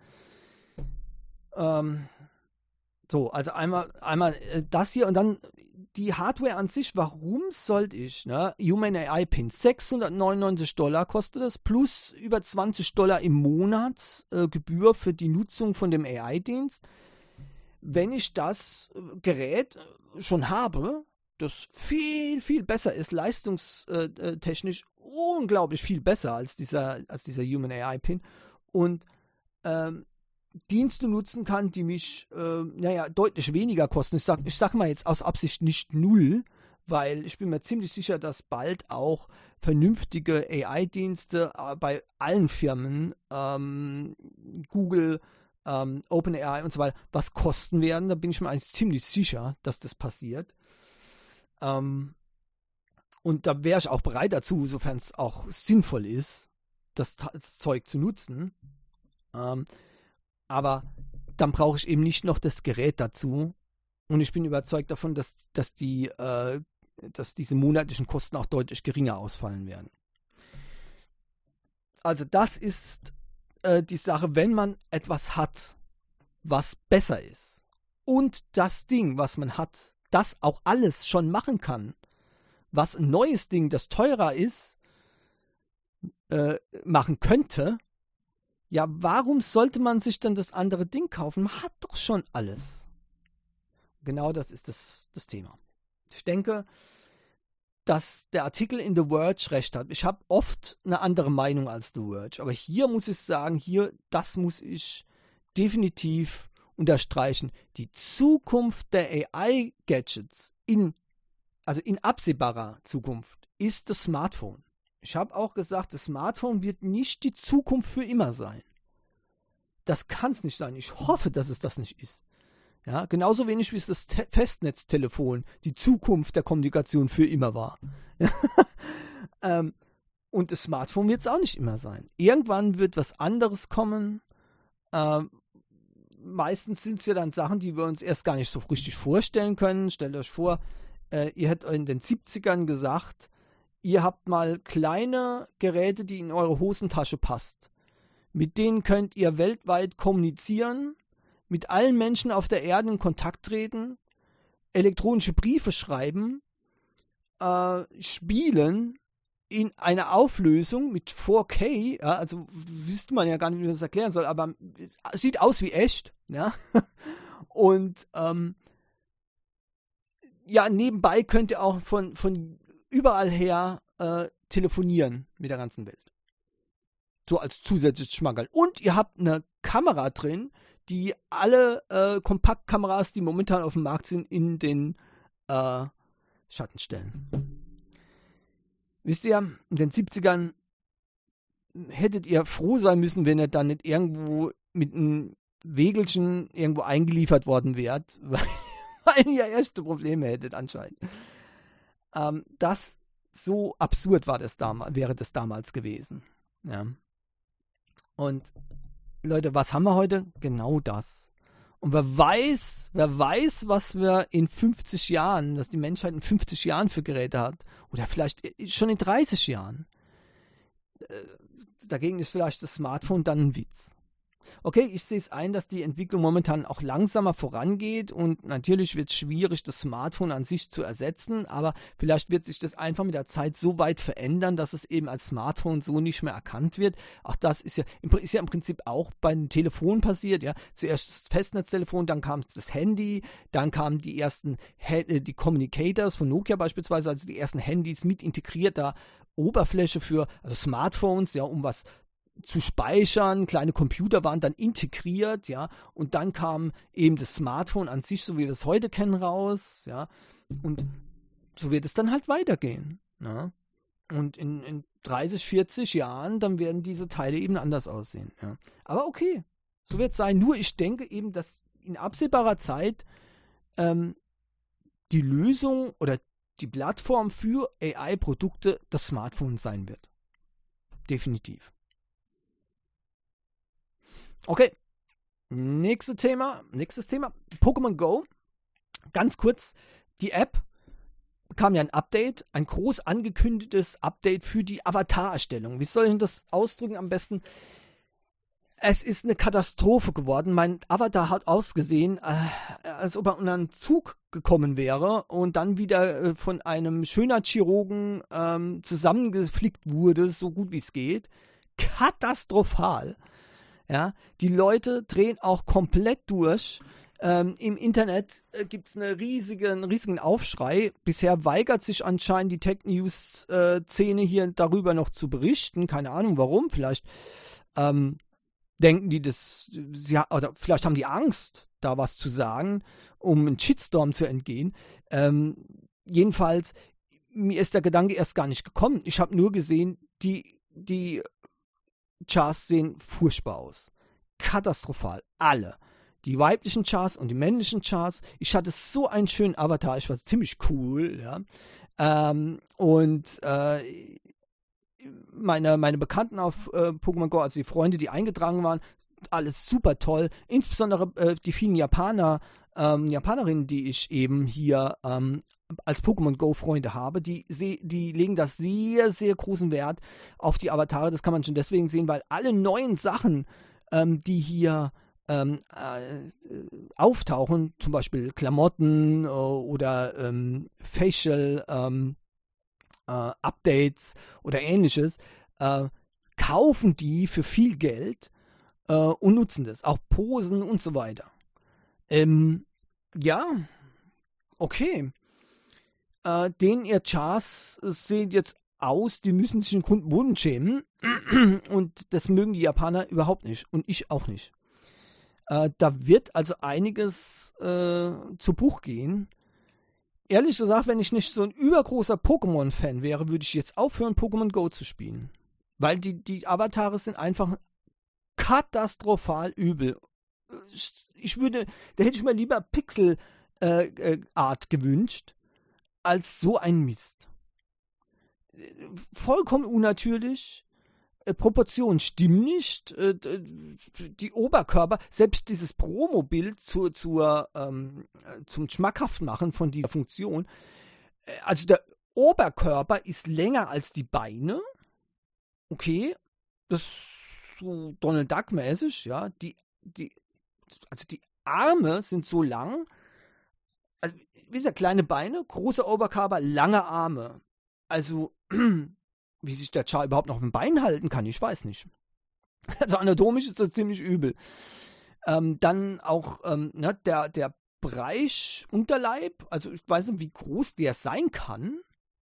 So, also einmal das hier und dann die Hardware an sich. Warum sollte ich, ne? Human AI Pin, $699 kostet das, plus über $20 im Monat Gebühr für die Nutzung von dem AI-Dienst. Wenn ich das Gerät schon habe, das viel, viel besser ist, leistungstechnisch unglaublich viel besser als dieser Human AI Pin und Dienste nutzen kann, die mich deutlich weniger kosten. Ich sag mal jetzt aus Absicht nicht null, weil ich bin mir ziemlich sicher, dass bald auch vernünftige AI-Dienste bei allen Firmen, Google, OpenAI und so weiter, was kosten werden. Da bin ich mir eigentlich ziemlich sicher, dass das passiert. Und da wäre ich auch bereit dazu, sofern es auch sinnvoll ist, das Zeug zu nutzen. Aber dann brauche ich eben nicht noch das Gerät dazu. Und ich bin überzeugt davon, dass diese monatlichen Kosten auch deutlich geringer ausfallen werden. Also das ist die Sache, wenn man etwas hat, was besser ist und das Ding, was man hat, das auch alles schon machen kann, was ein neues Ding, das teurer ist, machen könnte, ja, warum sollte man sich dann das andere Ding kaufen? Man hat doch schon alles. Genau das ist das Thema. Ich denke, dass der Artikel in The Verge recht hat. Ich habe oft eine andere Meinung als The Verge, aber hier muss ich sagen, das muss ich definitiv unterstreichen. Die Zukunft der AI-Gadgets in absehbarer Zukunft ist das Smartphone. Ich habe auch gesagt, das Smartphone wird nicht die Zukunft für immer sein. Das kann es nicht sein. Ich hoffe, dass es das nicht ist. Ja, genauso wenig wie es das Festnetztelefon die Zukunft der Kommunikation für immer war. Und das Smartphone wird es auch nicht immer sein. Irgendwann wird was anderes kommen. Meistens sind es ja dann Sachen, die wir uns erst gar nicht so richtig vorstellen können. Stellt euch vor, ihr hättet in den 70ern gesagt, ihr habt mal kleine Geräte, die in eure Hosentasche passt. Mit denen könnt ihr weltweit kommunizieren, mit allen Menschen auf der Erde in Kontakt treten, elektronische Briefe schreiben, spielen in einer Auflösung mit 4K, ja, also wüsste man ja gar nicht, wie man das erklären soll, aber sieht aus wie echt, ja. Und nebenbei könnt ihr auch von überall her telefonieren mit der ganzen Welt. So als zusätzliches Schmankerl. Und ihr habt eine Kamera drin, die alle Kompaktkameras, die momentan auf dem Markt sind, in den Schatten stellen. Wisst ihr, in den 70ern hättet ihr froh sein müssen, wenn ihr dann nicht irgendwo mit einem Wägelchen irgendwo eingeliefert worden wärt, weil ihr erste Probleme hättet anscheinend. So absurd wäre das damals gewesen. Ja. Und Leute, was haben wir heute? Genau das. Und wer weiß, was wir in 50 Jahren, dass die Menschheit in 50 Jahren für Geräte hat. Oder vielleicht schon in 30 Jahren. Dagegen ist vielleicht das Smartphone dann ein Witz. Okay, ich sehe es ein, dass die Entwicklung momentan auch langsamer vorangeht und natürlich wird es schwierig, das Smartphone an sich zu ersetzen, aber vielleicht wird sich das einfach mit der Zeit so weit verändern, dass es eben als Smartphone so nicht mehr erkannt wird. Auch das ist ja im Prinzip auch bei den Telefonen passiert. Ja. Zuerst das Festnetztelefon, dann kam das Handy, dann kamen die ersten die Communicators von Nokia beispielsweise, also die ersten Handys mit integrierter Oberfläche für Smartphones, ja, um was zu speichern, kleine Computer waren dann integriert, ja, und dann kam eben das Smartphone an sich, so wie wir es heute kennen, raus, ja, und so wird es dann halt weitergehen, ja, und in 30, 40 Jahren, dann werden diese Teile eben anders aussehen, ja, aber okay, So wird es sein. Nur ich denke eben, dass in absehbarer Zeit die Lösung oder die Plattform für AI-Produkte das Smartphone sein wird. Definitiv. Okay, nächstes Thema. Pokémon Go. Ganz kurz, die App kam ja ein Update, ein groß angekündigtes Update für die Avatar-Erstellung. Wie soll ich das ausdrücken am besten? Es ist eine Katastrophe geworden. Mein Avatar hat ausgesehen, als ob er unter einen Zug gekommen wäre und dann wieder von einem Schönheitschirurgen zusammengeflickt wurde, so gut wie es geht. Katastrophal. Ja, die Leute drehen auch komplett durch. Im Internet gibt es einen riesigen Aufschrei. Bisher weigert sich anscheinend die Tech-News-Szene hier darüber noch zu berichten. Keine Ahnung warum. Vielleicht denken die oder vielleicht haben die Angst, da was zu sagen, um einen Shitstorm zu entgehen. Jedenfalls, mir ist der Gedanke erst gar nicht gekommen. Ich habe nur gesehen, die Chars sehen furchtbar aus. Katastrophal. Alle. Die weiblichen Chars und die männlichen Chars. Ich hatte so einen schönen Avatar. Ich war ziemlich cool. Ja. Meine Bekannten auf Pokémon Go, also die Freunde, die eingetragen waren, alles super toll. Insbesondere die vielen Japanerinnen, die ich eben hier als Pokémon Go Freunde habe, die legen das sehr, sehr großen Wert auf die Avatare. Das kann man schon deswegen sehen, weil alle neuen Sachen, die hier auftauchen, zum Beispiel Klamotten oder Facial Updates oder ähnliches, kaufen die für viel Geld und nutzen das. Auch Posen und so weiter. Ja, okay. Denen ihr Chars sehen jetzt aus, die müssen sich in Grund und Boden schämen. Und das mögen die Japaner überhaupt nicht. Und ich auch nicht. Da wird also einiges zu Buch gehen. Ehrlich gesagt, wenn ich nicht so ein übergroßer Pokémon-Fan wäre, würde ich jetzt aufhören, Pokémon Go zu spielen. Weil die Avatare sind einfach katastrophal übel. Da hätte ich mir lieber Pixel-Art gewünscht, als so ein Mist. Vollkommen unnatürlich. Proportionen stimmen nicht. Die Oberkörper, selbst dieses Promo-Bild zum schmackhaft machen von dieser Funktion, also der Oberkörper ist länger als die Beine. Okay, das ist so Donald Duck-mäßig, ja. Also die Arme sind so lang, also wie gesagt, kleine Beine, großer Oberkörper, lange Arme. Also wie sich der Char überhaupt noch auf dem Bein halten kann, ich weiß nicht. Also anatomisch ist das ziemlich übel. Dann auch der Unterleib, also ich weiß nicht, wie groß der sein kann.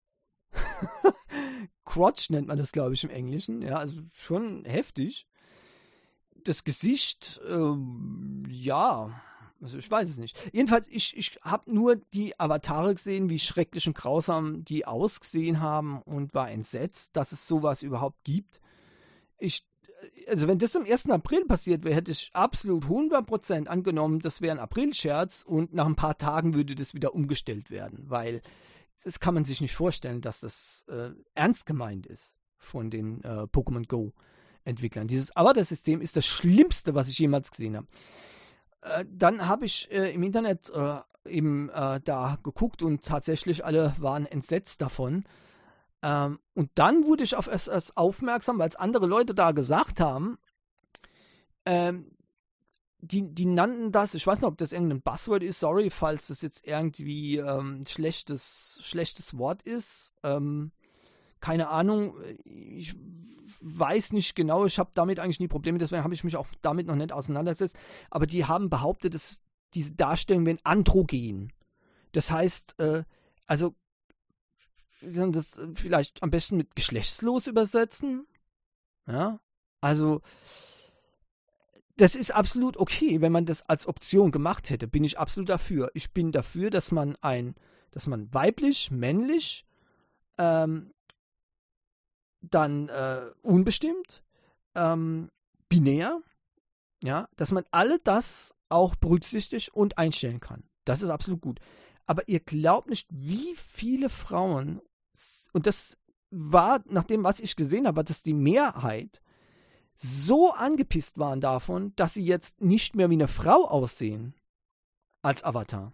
Crotch nennt man das, glaube ich, im Englischen. Ja, also schon heftig. Das Gesicht, ja, also ich weiß es nicht. Jedenfalls, ich habe nur die Avatare gesehen, wie schrecklich und grausam die ausgesehen haben und war entsetzt, dass es sowas überhaupt gibt. Also wenn das am 1. April passiert wäre, hätte ich absolut 100% angenommen, das wäre ein Aprilscherz und nach ein paar Tagen würde das wieder umgestellt werden, weil das kann man sich nicht vorstellen, dass das ernst gemeint ist von den Pokémon Go Entwicklern. Dieses Avatar-System ist das Schlimmste, was ich jemals gesehen habe. Dann habe ich im Internet da geguckt und tatsächlich alle waren entsetzt davon. Und dann wurde ich auf es aufmerksam, weil es andere Leute da gesagt haben, die nannten das, ich weiß nicht, ob das irgendein Buzzword ist, sorry, falls das jetzt irgendwie schlechtes Wort ist. Keine Ahnung, ich weiß nicht genau, ich habe damit eigentlich nie Probleme, deswegen habe ich mich auch damit noch nicht auseinandergesetzt, aber die haben behauptet, dass diese Darstellungen wären androgen. Das heißt, also das vielleicht am besten mit geschlechtslos übersetzen. Ja, also das ist absolut okay, wenn man das als Option gemacht hätte, bin ich absolut dafür. Ich bin dafür, dass man weiblich, männlich, dann unbestimmt, binär, Ja, dass man alle das auch berücksichtigt und einstellen kann. Das ist absolut gut. Aber ihr glaubt nicht, wie viele Frauen, und das war, nach dem, was ich gesehen habe, dass die Mehrheit so angepisst waren davon, dass sie jetzt nicht mehr wie eine Frau aussehen als Avatar.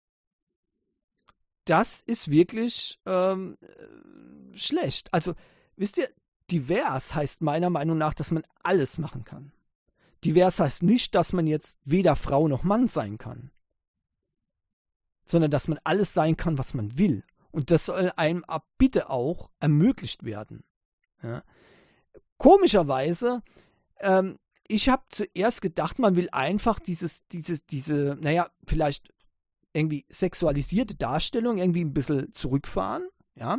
Das ist wirklich schlecht. Also, wisst ihr, divers heißt meiner Meinung nach, dass man alles machen kann. Divers heißt nicht, dass man jetzt weder Frau noch Mann sein kann, sondern dass man alles sein kann, was man will. Und das soll einem bitte auch ermöglicht werden. Ja. Komischerweise, ich habe zuerst gedacht, man will einfach diese, naja, vielleicht irgendwie sexualisierte Darstellung irgendwie ein bisschen zurückfahren. Ja.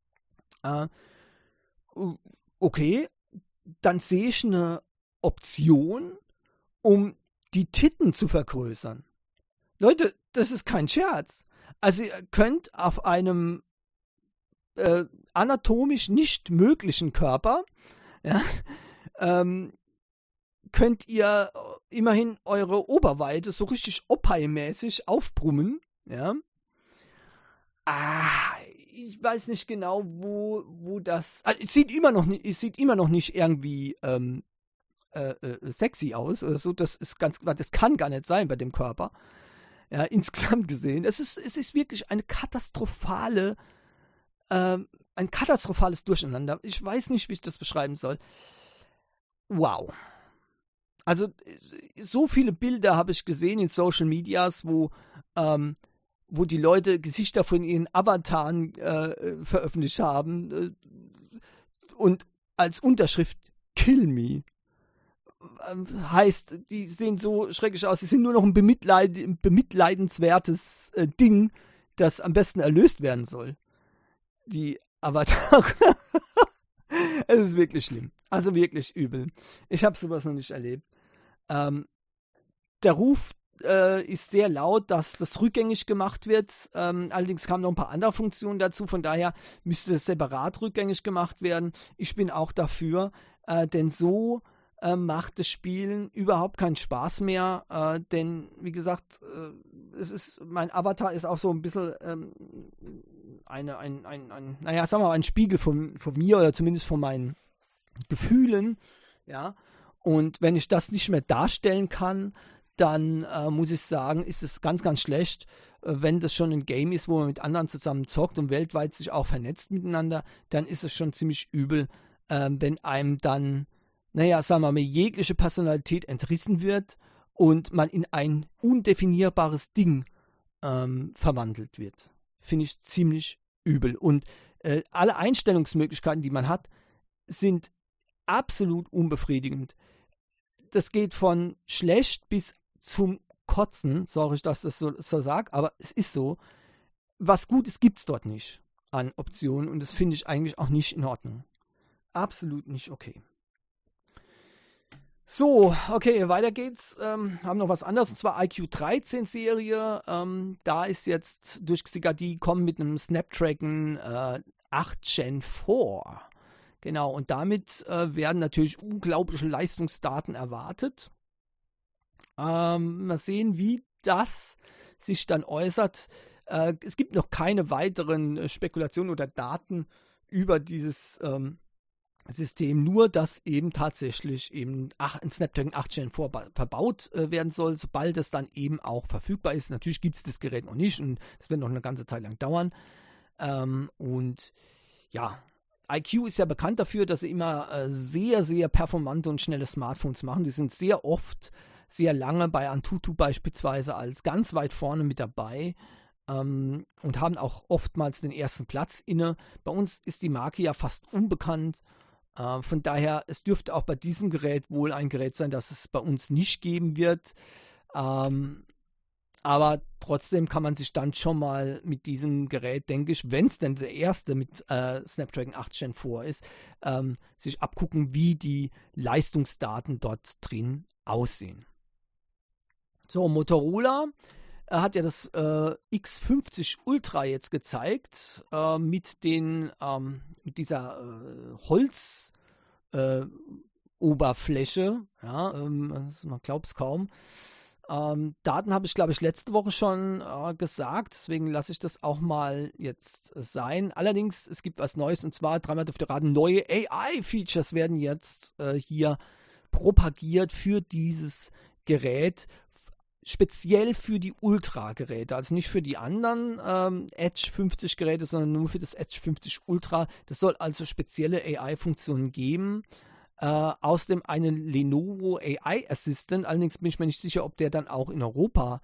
Okay, dann sehe ich eine Option, um die Titten zu vergrößern. Leute, das ist kein Scherz. Also ihr könnt auf einem anatomisch nicht möglichen Körper, ja, könnt ihr immerhin eure Oberweite so richtig Oppai-mäßig aufbrummen. Ja. Ich weiß nicht genau, wo das. Also es sieht immer noch nicht irgendwie sexy aus oder so. Das ist ganz klar, das kann gar nicht sein bei dem Körper. Ja, insgesamt gesehen. Es ist wirklich ein katastrophales Durcheinander. Ich weiß nicht, wie ich das beschreiben soll. Wow. Also, so viele Bilder habe ich gesehen in Social Medias, wo die Leute Gesichter von ihren Avataren veröffentlicht haben und als Unterschrift Kill me. Heißt, die sehen so schrecklich aus, sie sind nur noch ein bemitleidenswertes Ding, das am besten erlöst werden soll. Die Avatare. Es ist wirklich schlimm. Also wirklich übel. Ich habe sowas noch nicht erlebt. Der Ruf ist sehr laut, dass das rückgängig gemacht wird. Allerdings kamen noch ein paar andere Funktionen dazu. Von daher müsste das separat rückgängig gemacht werden. Ich bin auch dafür, denn so macht das Spielen überhaupt keinen Spaß mehr. Denn, wie gesagt, mein Avatar ist auch so ein bisschen naja, sagen wir mal, ein Spiegel von mir oder zumindest von meinen Gefühlen. Ja. Und wenn ich das nicht mehr darstellen kann, dann muss ich sagen, ist es ganz, ganz schlecht, wenn das schon ein Game ist, wo man mit anderen zusammen zockt und weltweit sich auch vernetzt miteinander, dann ist es schon ziemlich übel, wenn einem dann, naja, sagen wir mal, jegliche Personalität entrissen wird und man in ein undefinierbares Ding verwandelt wird. Finde ich ziemlich übel. Und alle Einstellungsmöglichkeiten, die man hat, sind absolut unbefriedigend. Das geht von schlecht bis zum Kotzen, sorry, dass ich das so sage, aber es ist so. Was Gutes gibt es dort nicht an Optionen und das finde ich eigentlich auch nicht in Ordnung. Absolut nicht okay. So, okay, weiter geht's. Haben noch was anderes, und zwar IQ13-Serie. Da ist jetzt durchgesickert, die kommen mit einem Snapdragon 8 Gen 4. Genau, und damit werden natürlich unglaubliche Leistungsdaten erwartet. Mal sehen, wie das sich dann äußert. Es gibt noch keine weiteren Spekulationen oder Daten über dieses System, nur dass eben tatsächlich eben ein Snapdragon 8 Gen 4 verbaut werden soll, sobald es dann eben auch verfügbar ist. Natürlich gibt es das Gerät noch nicht und das wird noch eine ganze Zeit lang dauern. Und ja, IQ ist ja bekannt dafür, dass sie immer sehr, sehr performante und schnelle Smartphones machen. Die sind sehr oft, sehr lange bei Antutu beispielsweise als ganz weit vorne mit dabei und haben auch oftmals den ersten Platz inne. Bei uns ist die Marke ja fast unbekannt. Von daher, es dürfte auch bei diesem Gerät wohl ein Gerät sein, das es bei uns nicht geben wird. Aber trotzdem kann man sich dann schon mal mit diesem Gerät, denke ich, wenn es denn der erste mit Snapdragon 8 Gen 4 ist, sich abgucken, wie die Leistungsdaten dort drin aussehen. So, Motorola hat ja das X50 Ultra jetzt gezeigt mit dieser Holzoberfläche, Ja, man glaubt es kaum. Daten habe ich, glaube ich, letzte Woche schon gesagt, deswegen lasse ich das auch mal jetzt sein. Allerdings, es gibt was Neues, und zwar, dreimal dürft ihr raten, neue AI-Features werden jetzt hier propagiert für dieses Gerät, speziell für die Ultra-Geräte, also nicht für die anderen Edge 50 Geräte, sondern nur für das Edge 50 Ultra. Das soll also spezielle AI-Funktionen geben. Außerdem einen Lenovo AI Assistant, allerdings bin ich mir nicht sicher, ob der dann auch in Europa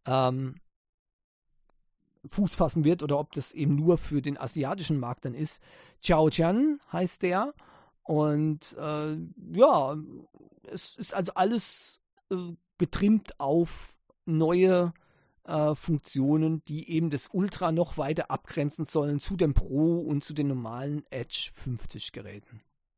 Fuß fassen wird oder ob das eben nur für den asiatischen Markt dann ist. Xiaojian heißt der. Und ja, es ist also alles getrimmt auf neue Funktionen, die eben das Ultra noch weiter abgrenzen sollen zu dem Pro und zu den normalen Edge 50 Geräten.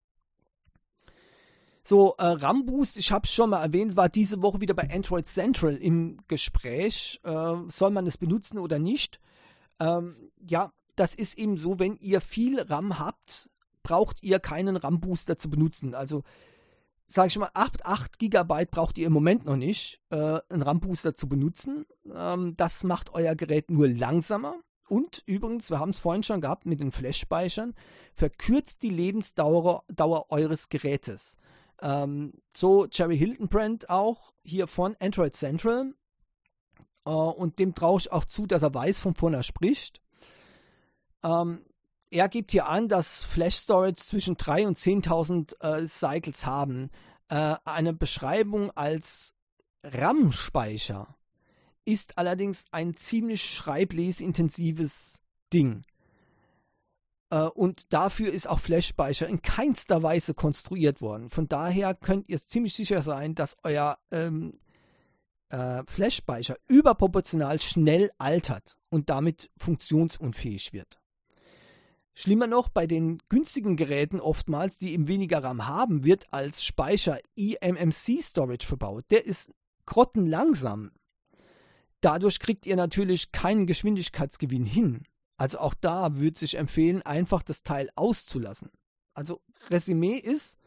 So, RAM-Boost, ich habe es schon mal erwähnt, war diese Woche wieder bei Android Central im Gespräch. Soll man es benutzen oder nicht? Ja, das ist eben so, wenn ihr viel RAM habt, braucht ihr keinen RAM-Booster zu benutzen. Also, sage ich mal, 8 GB braucht ihr im Moment noch nicht, einen RAM-Booster zu benutzen. Das macht euer Gerät nur langsamer. Und übrigens, wir haben es vorhin schon gehabt mit den Flash-Speichern, verkürzt die Lebensdauer eures Gerätes. So Jerry Hildenbrand auch hier von Android Central. Und dem traue ich auch zu, dass er weiß, wovon er spricht. Er gibt hier an, dass Flash Storage zwischen 3.000 und 10.000 Cycles haben. Eine Beschreibung als RAM-Speicher ist allerdings ein ziemlich schreibleseintensives Ding. Und dafür ist auch Flash-Speicher in keinster Weise konstruiert worden. Von daher könnt ihr ziemlich sicher sein, dass euer Flash-Speicher überproportional schnell altert und damit funktionsunfähig wird. Schlimmer noch, bei den günstigen Geräten oftmals, die eben weniger RAM haben, wird als Speicher eMMC Storage verbaut. Der ist grottenlangsam. Dadurch kriegt ihr natürlich keinen Geschwindigkeitsgewinn hin. Also auch da würde sich empfehlen, einfach das Teil auszulassen. Also Resümee ist,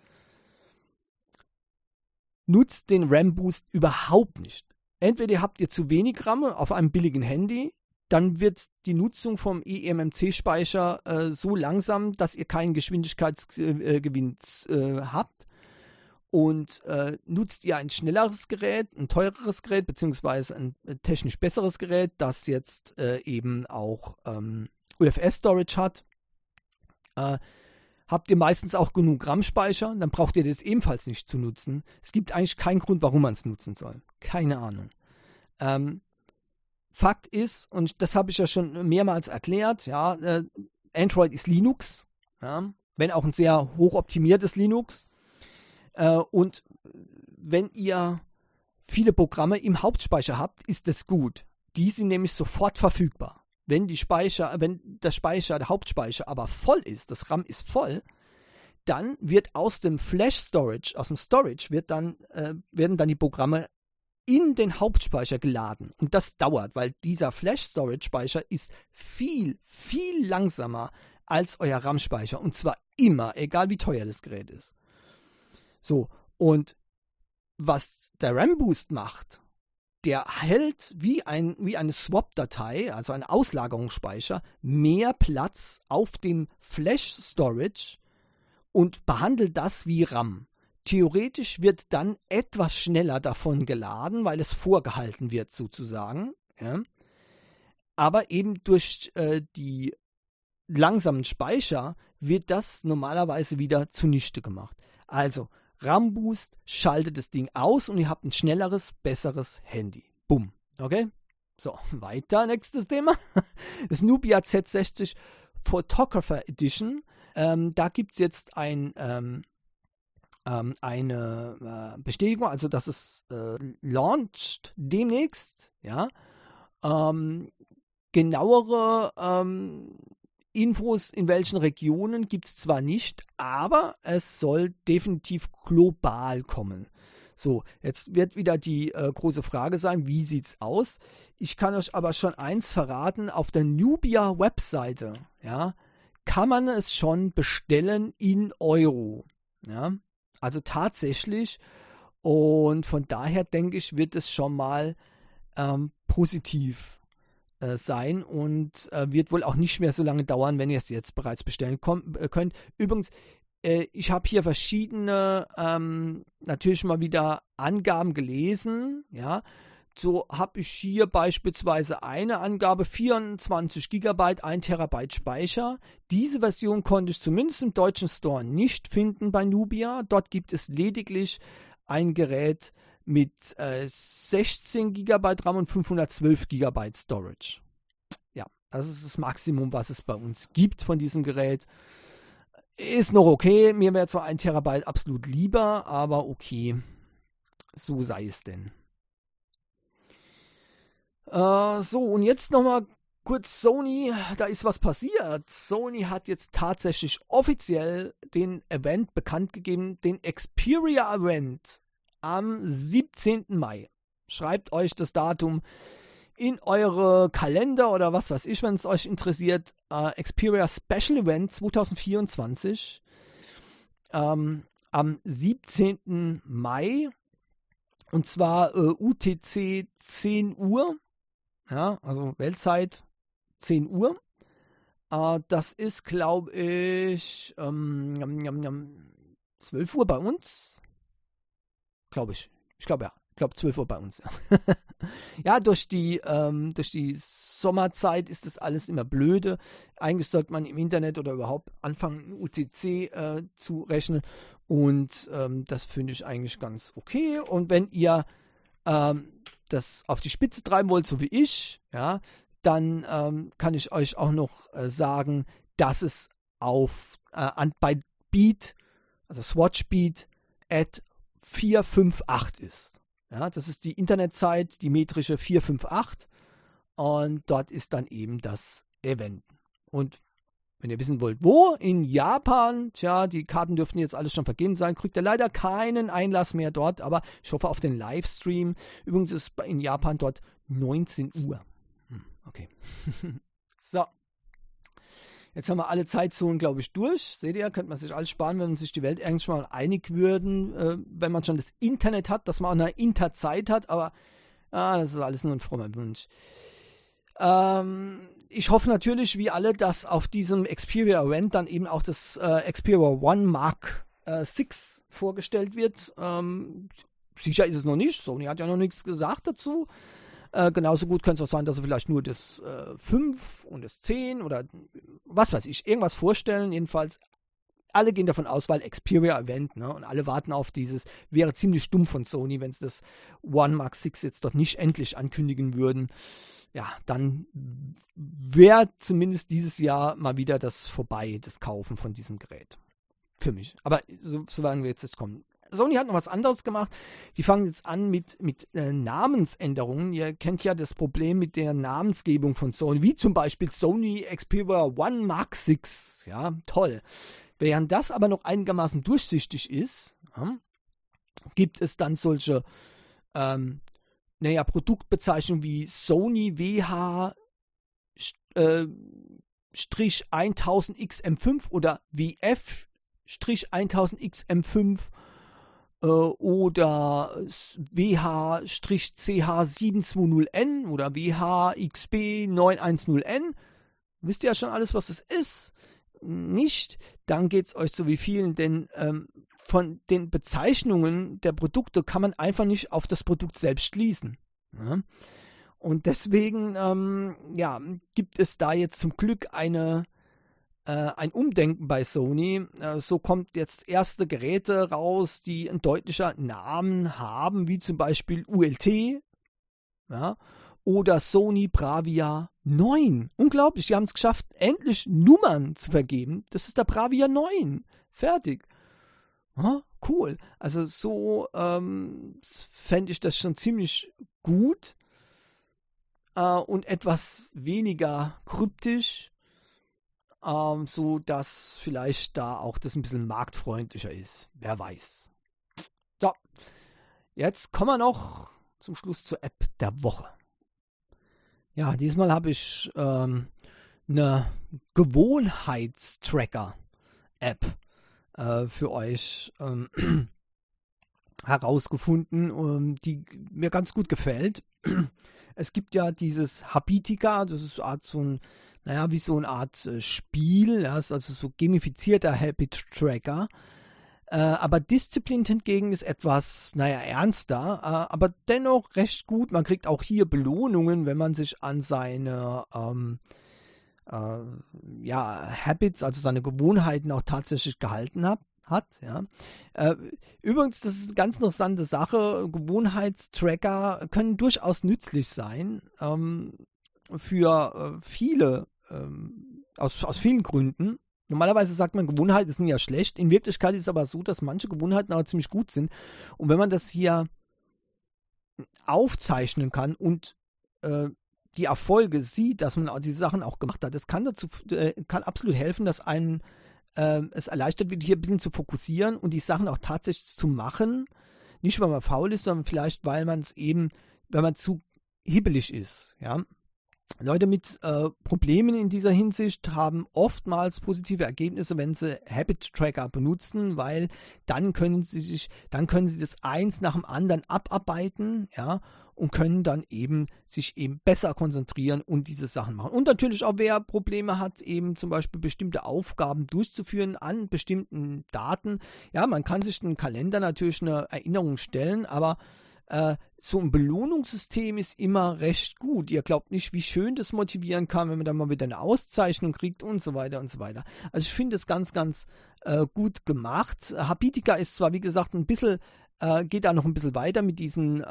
nutzt den RAM-Boost überhaupt nicht. Entweder habt ihr zu wenig RAM auf einem billigen Handy, dann wird die Nutzung vom eMMC-Speicher so langsam, dass ihr keinen Geschwindigkeitsgewinn habt. Und nutzt ihr ein schnelleres Gerät, ein teureres Gerät, beziehungsweise ein technisch besseres Gerät, das jetzt eben auch UFS-Storage hat, habt ihr meistens auch genug RAM-Speicher, dann braucht ihr das ebenfalls nicht zu nutzen. Es gibt eigentlich keinen Grund, warum man es nutzen soll. Keine Ahnung. Fakt ist, und das habe ich ja schon mehrmals erklärt, ja, Android ist Linux, ja, wenn auch ein sehr hochoptimiertes Linux. Und wenn ihr viele Programme im Hauptspeicher habt, ist das gut. Die sind nämlich sofort verfügbar. Wenn der Hauptspeicher aber voll ist, das RAM ist voll, dann wird aus dem Flash Storage, aus dem Storage werden dann die Programme in den Hauptspeicher geladen. Und das dauert, weil dieser Flash Storage Speicher ist viel, viel langsamer als euer RAM-Speicher. Und zwar immer, egal wie teuer das Gerät ist. So, und was der RAM-Boost macht, der hält wie eine Swap-Datei, also ein Auslagerungsspeicher, mehr Platz auf dem Flash-Storage und behandelt das wie RAM. Theoretisch wird dann etwas schneller davon geladen, weil es vorgehalten wird sozusagen. Ja. Aber eben durch die langsamen Speicher wird das normalerweise wieder zunichte gemacht. Also RAM-Boost schaltet das Ding aus und ihr habt ein schnelleres, besseres Handy. Bumm. Okay? So, weiter, nächstes Thema. Das Nubia Z60 Photographer Edition. Da gibt es jetzt eine Bestätigung, also dass es launcht demnächst. Ja. Genauere Infos in welchen Regionen gibt es zwar nicht, aber es soll definitiv global kommen. So, jetzt wird wieder die große Frage sein, wie sieht es aus? Ich kann euch aber schon eins verraten, auf der Nubia-Webseite, ja, kann man es schon bestellen in Euro. Ja, also tatsächlich. Und von daher denke ich, wird es schon mal positiv sein und wird wohl auch nicht mehr so lange dauern, wenn ihr es jetzt bereits bestellen könnt. Übrigens, ich habe hier verschiedene, natürlich mal wieder Angaben gelesen, ja. So habe ich hier beispielsweise eine Angabe, 24 GB, 1 Terabyte Speicher. Diese Version konnte ich zumindest im deutschen Store nicht finden bei Nubia. Dort gibt es lediglich ein Gerät mit 16 GB RAM und 512 GB Storage. Ja, das ist das Maximum, was es bei uns gibt von diesem Gerät. Ist noch okay, mir wäre zwar 1 Terabyte absolut lieber, aber okay, so sei es denn. So, und jetzt nochmal kurz Sony, da ist was passiert. Sony hat jetzt tatsächlich offiziell den Event bekannt gegeben, den Xperia Event am 17. Mai. Schreibt euch das Datum in eure Kalender oder was weiß ich, wenn es euch interessiert. Xperia Special Event 2024 am 17. Mai und zwar UTC 10 Uhr. Ja, also Weltzeit 10 Uhr. Das ist, glaube ich, 12 Uhr bei uns. Glaube ich. Ich glaube ja. Ich glaube 12 Uhr bei uns. Ja, durch die Sommerzeit ist das alles immer blöde. Eigentlich sollte man im Internet oder überhaupt anfangen, UTC zu rechnen. Und das finde ich eigentlich ganz okay. Und wenn ihr das auf die Spitze treiben wollt, so wie ich, ja, dann kann ich euch auch noch sagen, dass es bei Beat, also Swatch Beat, at 458 ist. Ja, das ist die Internetzeit, die metrische 458 und dort ist dann eben das Event. Und wenn ihr wissen wollt, wo, in Japan, tja, die Karten dürften jetzt alles schon vergeben sein, kriegt ihr leider keinen Einlass mehr dort, aber ich hoffe auf den Livestream. Übrigens ist in Japan dort 19 Uhr. Okay. So. Jetzt haben wir alle Zeitzonen, glaube ich, durch. Seht ihr, könnte man sich alles sparen, wenn sich die Welt irgendwann mal einig würden, wenn man schon das Internet hat, dass man auch eine Interzeit hat, aber das ist alles nur ein frommer Wunsch. Ich hoffe natürlich, wie alle, dass auf diesem Xperia Event dann eben auch das Xperia One Mark 6 vorgestellt wird. Sicher ist es noch nicht. Sony hat ja noch nichts gesagt dazu. Genauso gut könnte es auch sein, dass sie vielleicht nur das 5 und das 10 oder was weiß ich, irgendwas vorstellen. Jedenfalls, alle gehen davon aus, weil Xperia Event, ne, und alle warten auf dieses, wäre ziemlich stumm von Sony, wenn sie das One Mark 6 jetzt dort nicht endlich ankündigen würden. Ja, dann wäre zumindest dieses Jahr mal wieder das vorbei, das Kaufen von diesem Gerät. Für mich. Aber solange wir jetzt kommen. Sony hat noch was anderes gemacht. Die fangen jetzt an mit Namensänderungen. Ihr kennt ja das Problem mit der Namensgebung von Sony, wie zum Beispiel Sony Xperia One Mark 6. Ja, toll. Während das aber noch einigermaßen durchsichtig ist, gibt es dann solche Produktbezeichnungen wie Sony WH-1000XM5 oder WF-1000XM5 oder WH-CH720N oder WHXB910N. Wisst ihr ja schon alles, was es ist? Nicht? Dann geht es euch so wie vielen, denn von den Bezeichnungen der Produkte kann man einfach nicht auf das Produkt selbst schließen. Ja? Und deswegen gibt es da jetzt zum Glück ein Umdenken bei Sony. So kommt jetzt erste Geräte raus, die einen deutlicher Namen haben, wie zum Beispiel ULT, ja, oder Sony Bravia 9. Unglaublich, die haben es geschafft, endlich Nummern zu vergeben. Das ist der Bravia 9. Fertig. Ja, cool. Also so fände ich das schon ziemlich gut und etwas weniger kryptisch. So dass vielleicht da auch das ein bisschen marktfreundlicher ist. Wer weiß. So, jetzt kommen wir noch zum Schluss zur App der Woche. Ja, diesmal habe ich eine Gewohnheitstracker-App für euch herausgefunden, die mir ganz gut gefällt. Es gibt ja dieses Habitica, das ist wie so eine Art Spiel, ja, ist also so gamifizierter Habit-Tracker. Aber Disziplin hingegen ist etwas, ernster, aber dennoch recht gut. Man kriegt auch hier Belohnungen, wenn man sich an seine Habits, also seine Gewohnheiten auch tatsächlich gehalten hat. Ja. Übrigens, das ist eine ganz interessante Sache. Gewohnheitstracker können durchaus nützlich sein für viele, aus vielen Gründen. Normalerweise sagt man, Gewohnheiten sind ja schlecht. In Wirklichkeit ist es aber so, dass manche Gewohnheiten aber ziemlich gut sind. Und wenn man das hier aufzeichnen kann und die Erfolge sieht, dass man diese Sachen auch gemacht hat, das kann absolut helfen, dass es erleichtert wird, hier ein bisschen zu fokussieren und die Sachen auch tatsächlich zu machen. Nicht, weil man faul ist, sondern vielleicht, weil man zu hibbelig ist. Ja? Leute mit Problemen in dieser Hinsicht haben oftmals positive Ergebnisse, wenn sie Habit-Tracker benutzen, weil dann können sie das eins nach dem anderen abarbeiten, ja, und können dann sich besser konzentrieren und diese Sachen machen. Und natürlich auch, wer Probleme hat, eben zum Beispiel bestimmte Aufgaben durchzuführen an bestimmten Daten. Ja, man kann sich einen Kalender natürlich eine Erinnerung stellen, aber so ein Belohnungssystem ist immer recht gut. Ihr glaubt nicht, wie schön das motivieren kann, wenn man dann mal wieder eine Auszeichnung kriegt und so weiter und so weiter. Also ich finde es ganz, ganz gut gemacht. Habitica ist zwar, wie gesagt, geht da noch ein bisschen weiter mit diesem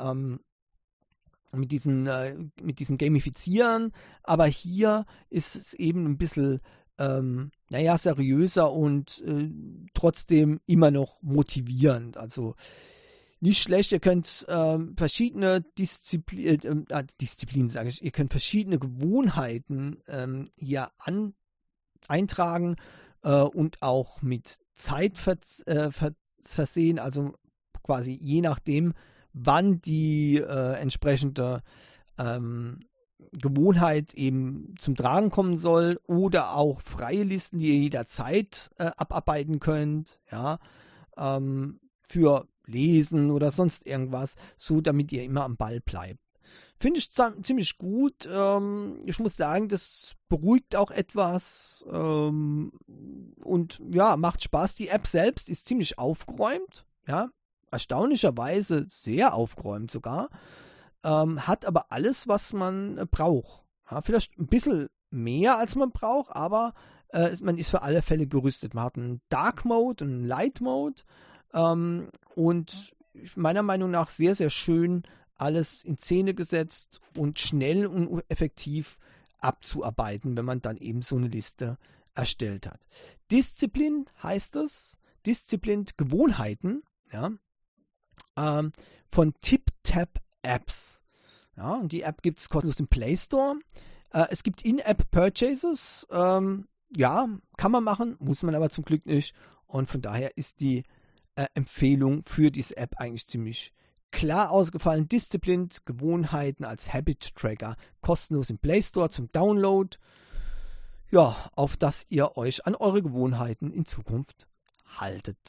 Gamifizieren, aber hier ist es eben ein bisschen seriöser und trotzdem immer noch motivierend. Also nicht schlecht, ihr könnt verschiedene Disziplinen, sage ich, ihr könnt verschiedene Gewohnheiten hier eintragen und auch mit Zeit versehen, also quasi je nachdem, wann die entsprechende Gewohnheit eben zum Tragen kommen soll, oder auch freie Listen, die ihr jederzeit abarbeiten könnt, ja, für Lesen oder sonst irgendwas, so damit ihr immer am Ball bleibt. Finde ich ziemlich gut. Ich muss sagen, das beruhigt auch etwas und ja, macht Spaß. Die App selbst ist ziemlich aufgeräumt, ja, erstaunlicherweise sehr aufgeräumt sogar, hat aber alles, was man braucht. Ja, vielleicht ein bisschen mehr, als man braucht, aber man ist für alle Fälle gerüstet. Man hat einen Dark Mode und einen Light Mode und meiner Meinung nach sehr, sehr schön alles in Szene gesetzt und schnell und effektiv abzuarbeiten, wenn man dann eben so eine Liste erstellt hat. Disziplin heißt es, Disziplin Gewohnheiten, ja, von TipTap Apps. Ja, und die App gibt es kostenlos im Play Store. Es gibt In-App-Purchases, ja, kann man machen, muss man aber zum Glück nicht. Und von daher ist die Empfehlung für diese App eigentlich ziemlich klar ausgefallen. Disciplined Gewohnheiten als Habit-Tracker, kostenlos im Play Store zum Download. Ja, auf dass ihr euch an eure Gewohnheiten in Zukunft haltet.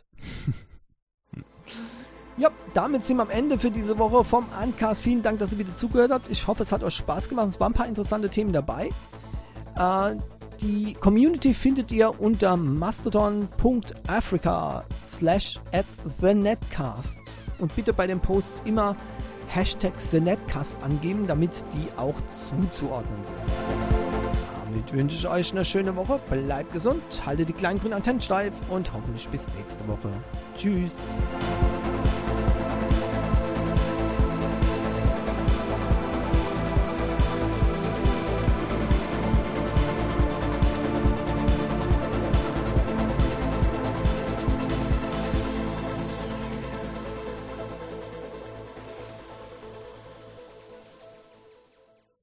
Ja, damit sind wir am Ende für diese Woche vom Uncast. Vielen Dank, dass ihr wieder zugehört habt. Ich hoffe, es hat euch Spaß gemacht. Es waren ein paar interessante Themen dabei. Die Community findet ihr unter mastodon.africa/@thenetcasts. Und bitte bei den Posts immer #thenetcast angeben, damit die auch zuzuordnen sind. Damit wünsche ich euch eine schöne Woche. Bleibt gesund, haltet die kleinen grünen Antennen steif und hoffentlich bis nächste Woche. Tschüss.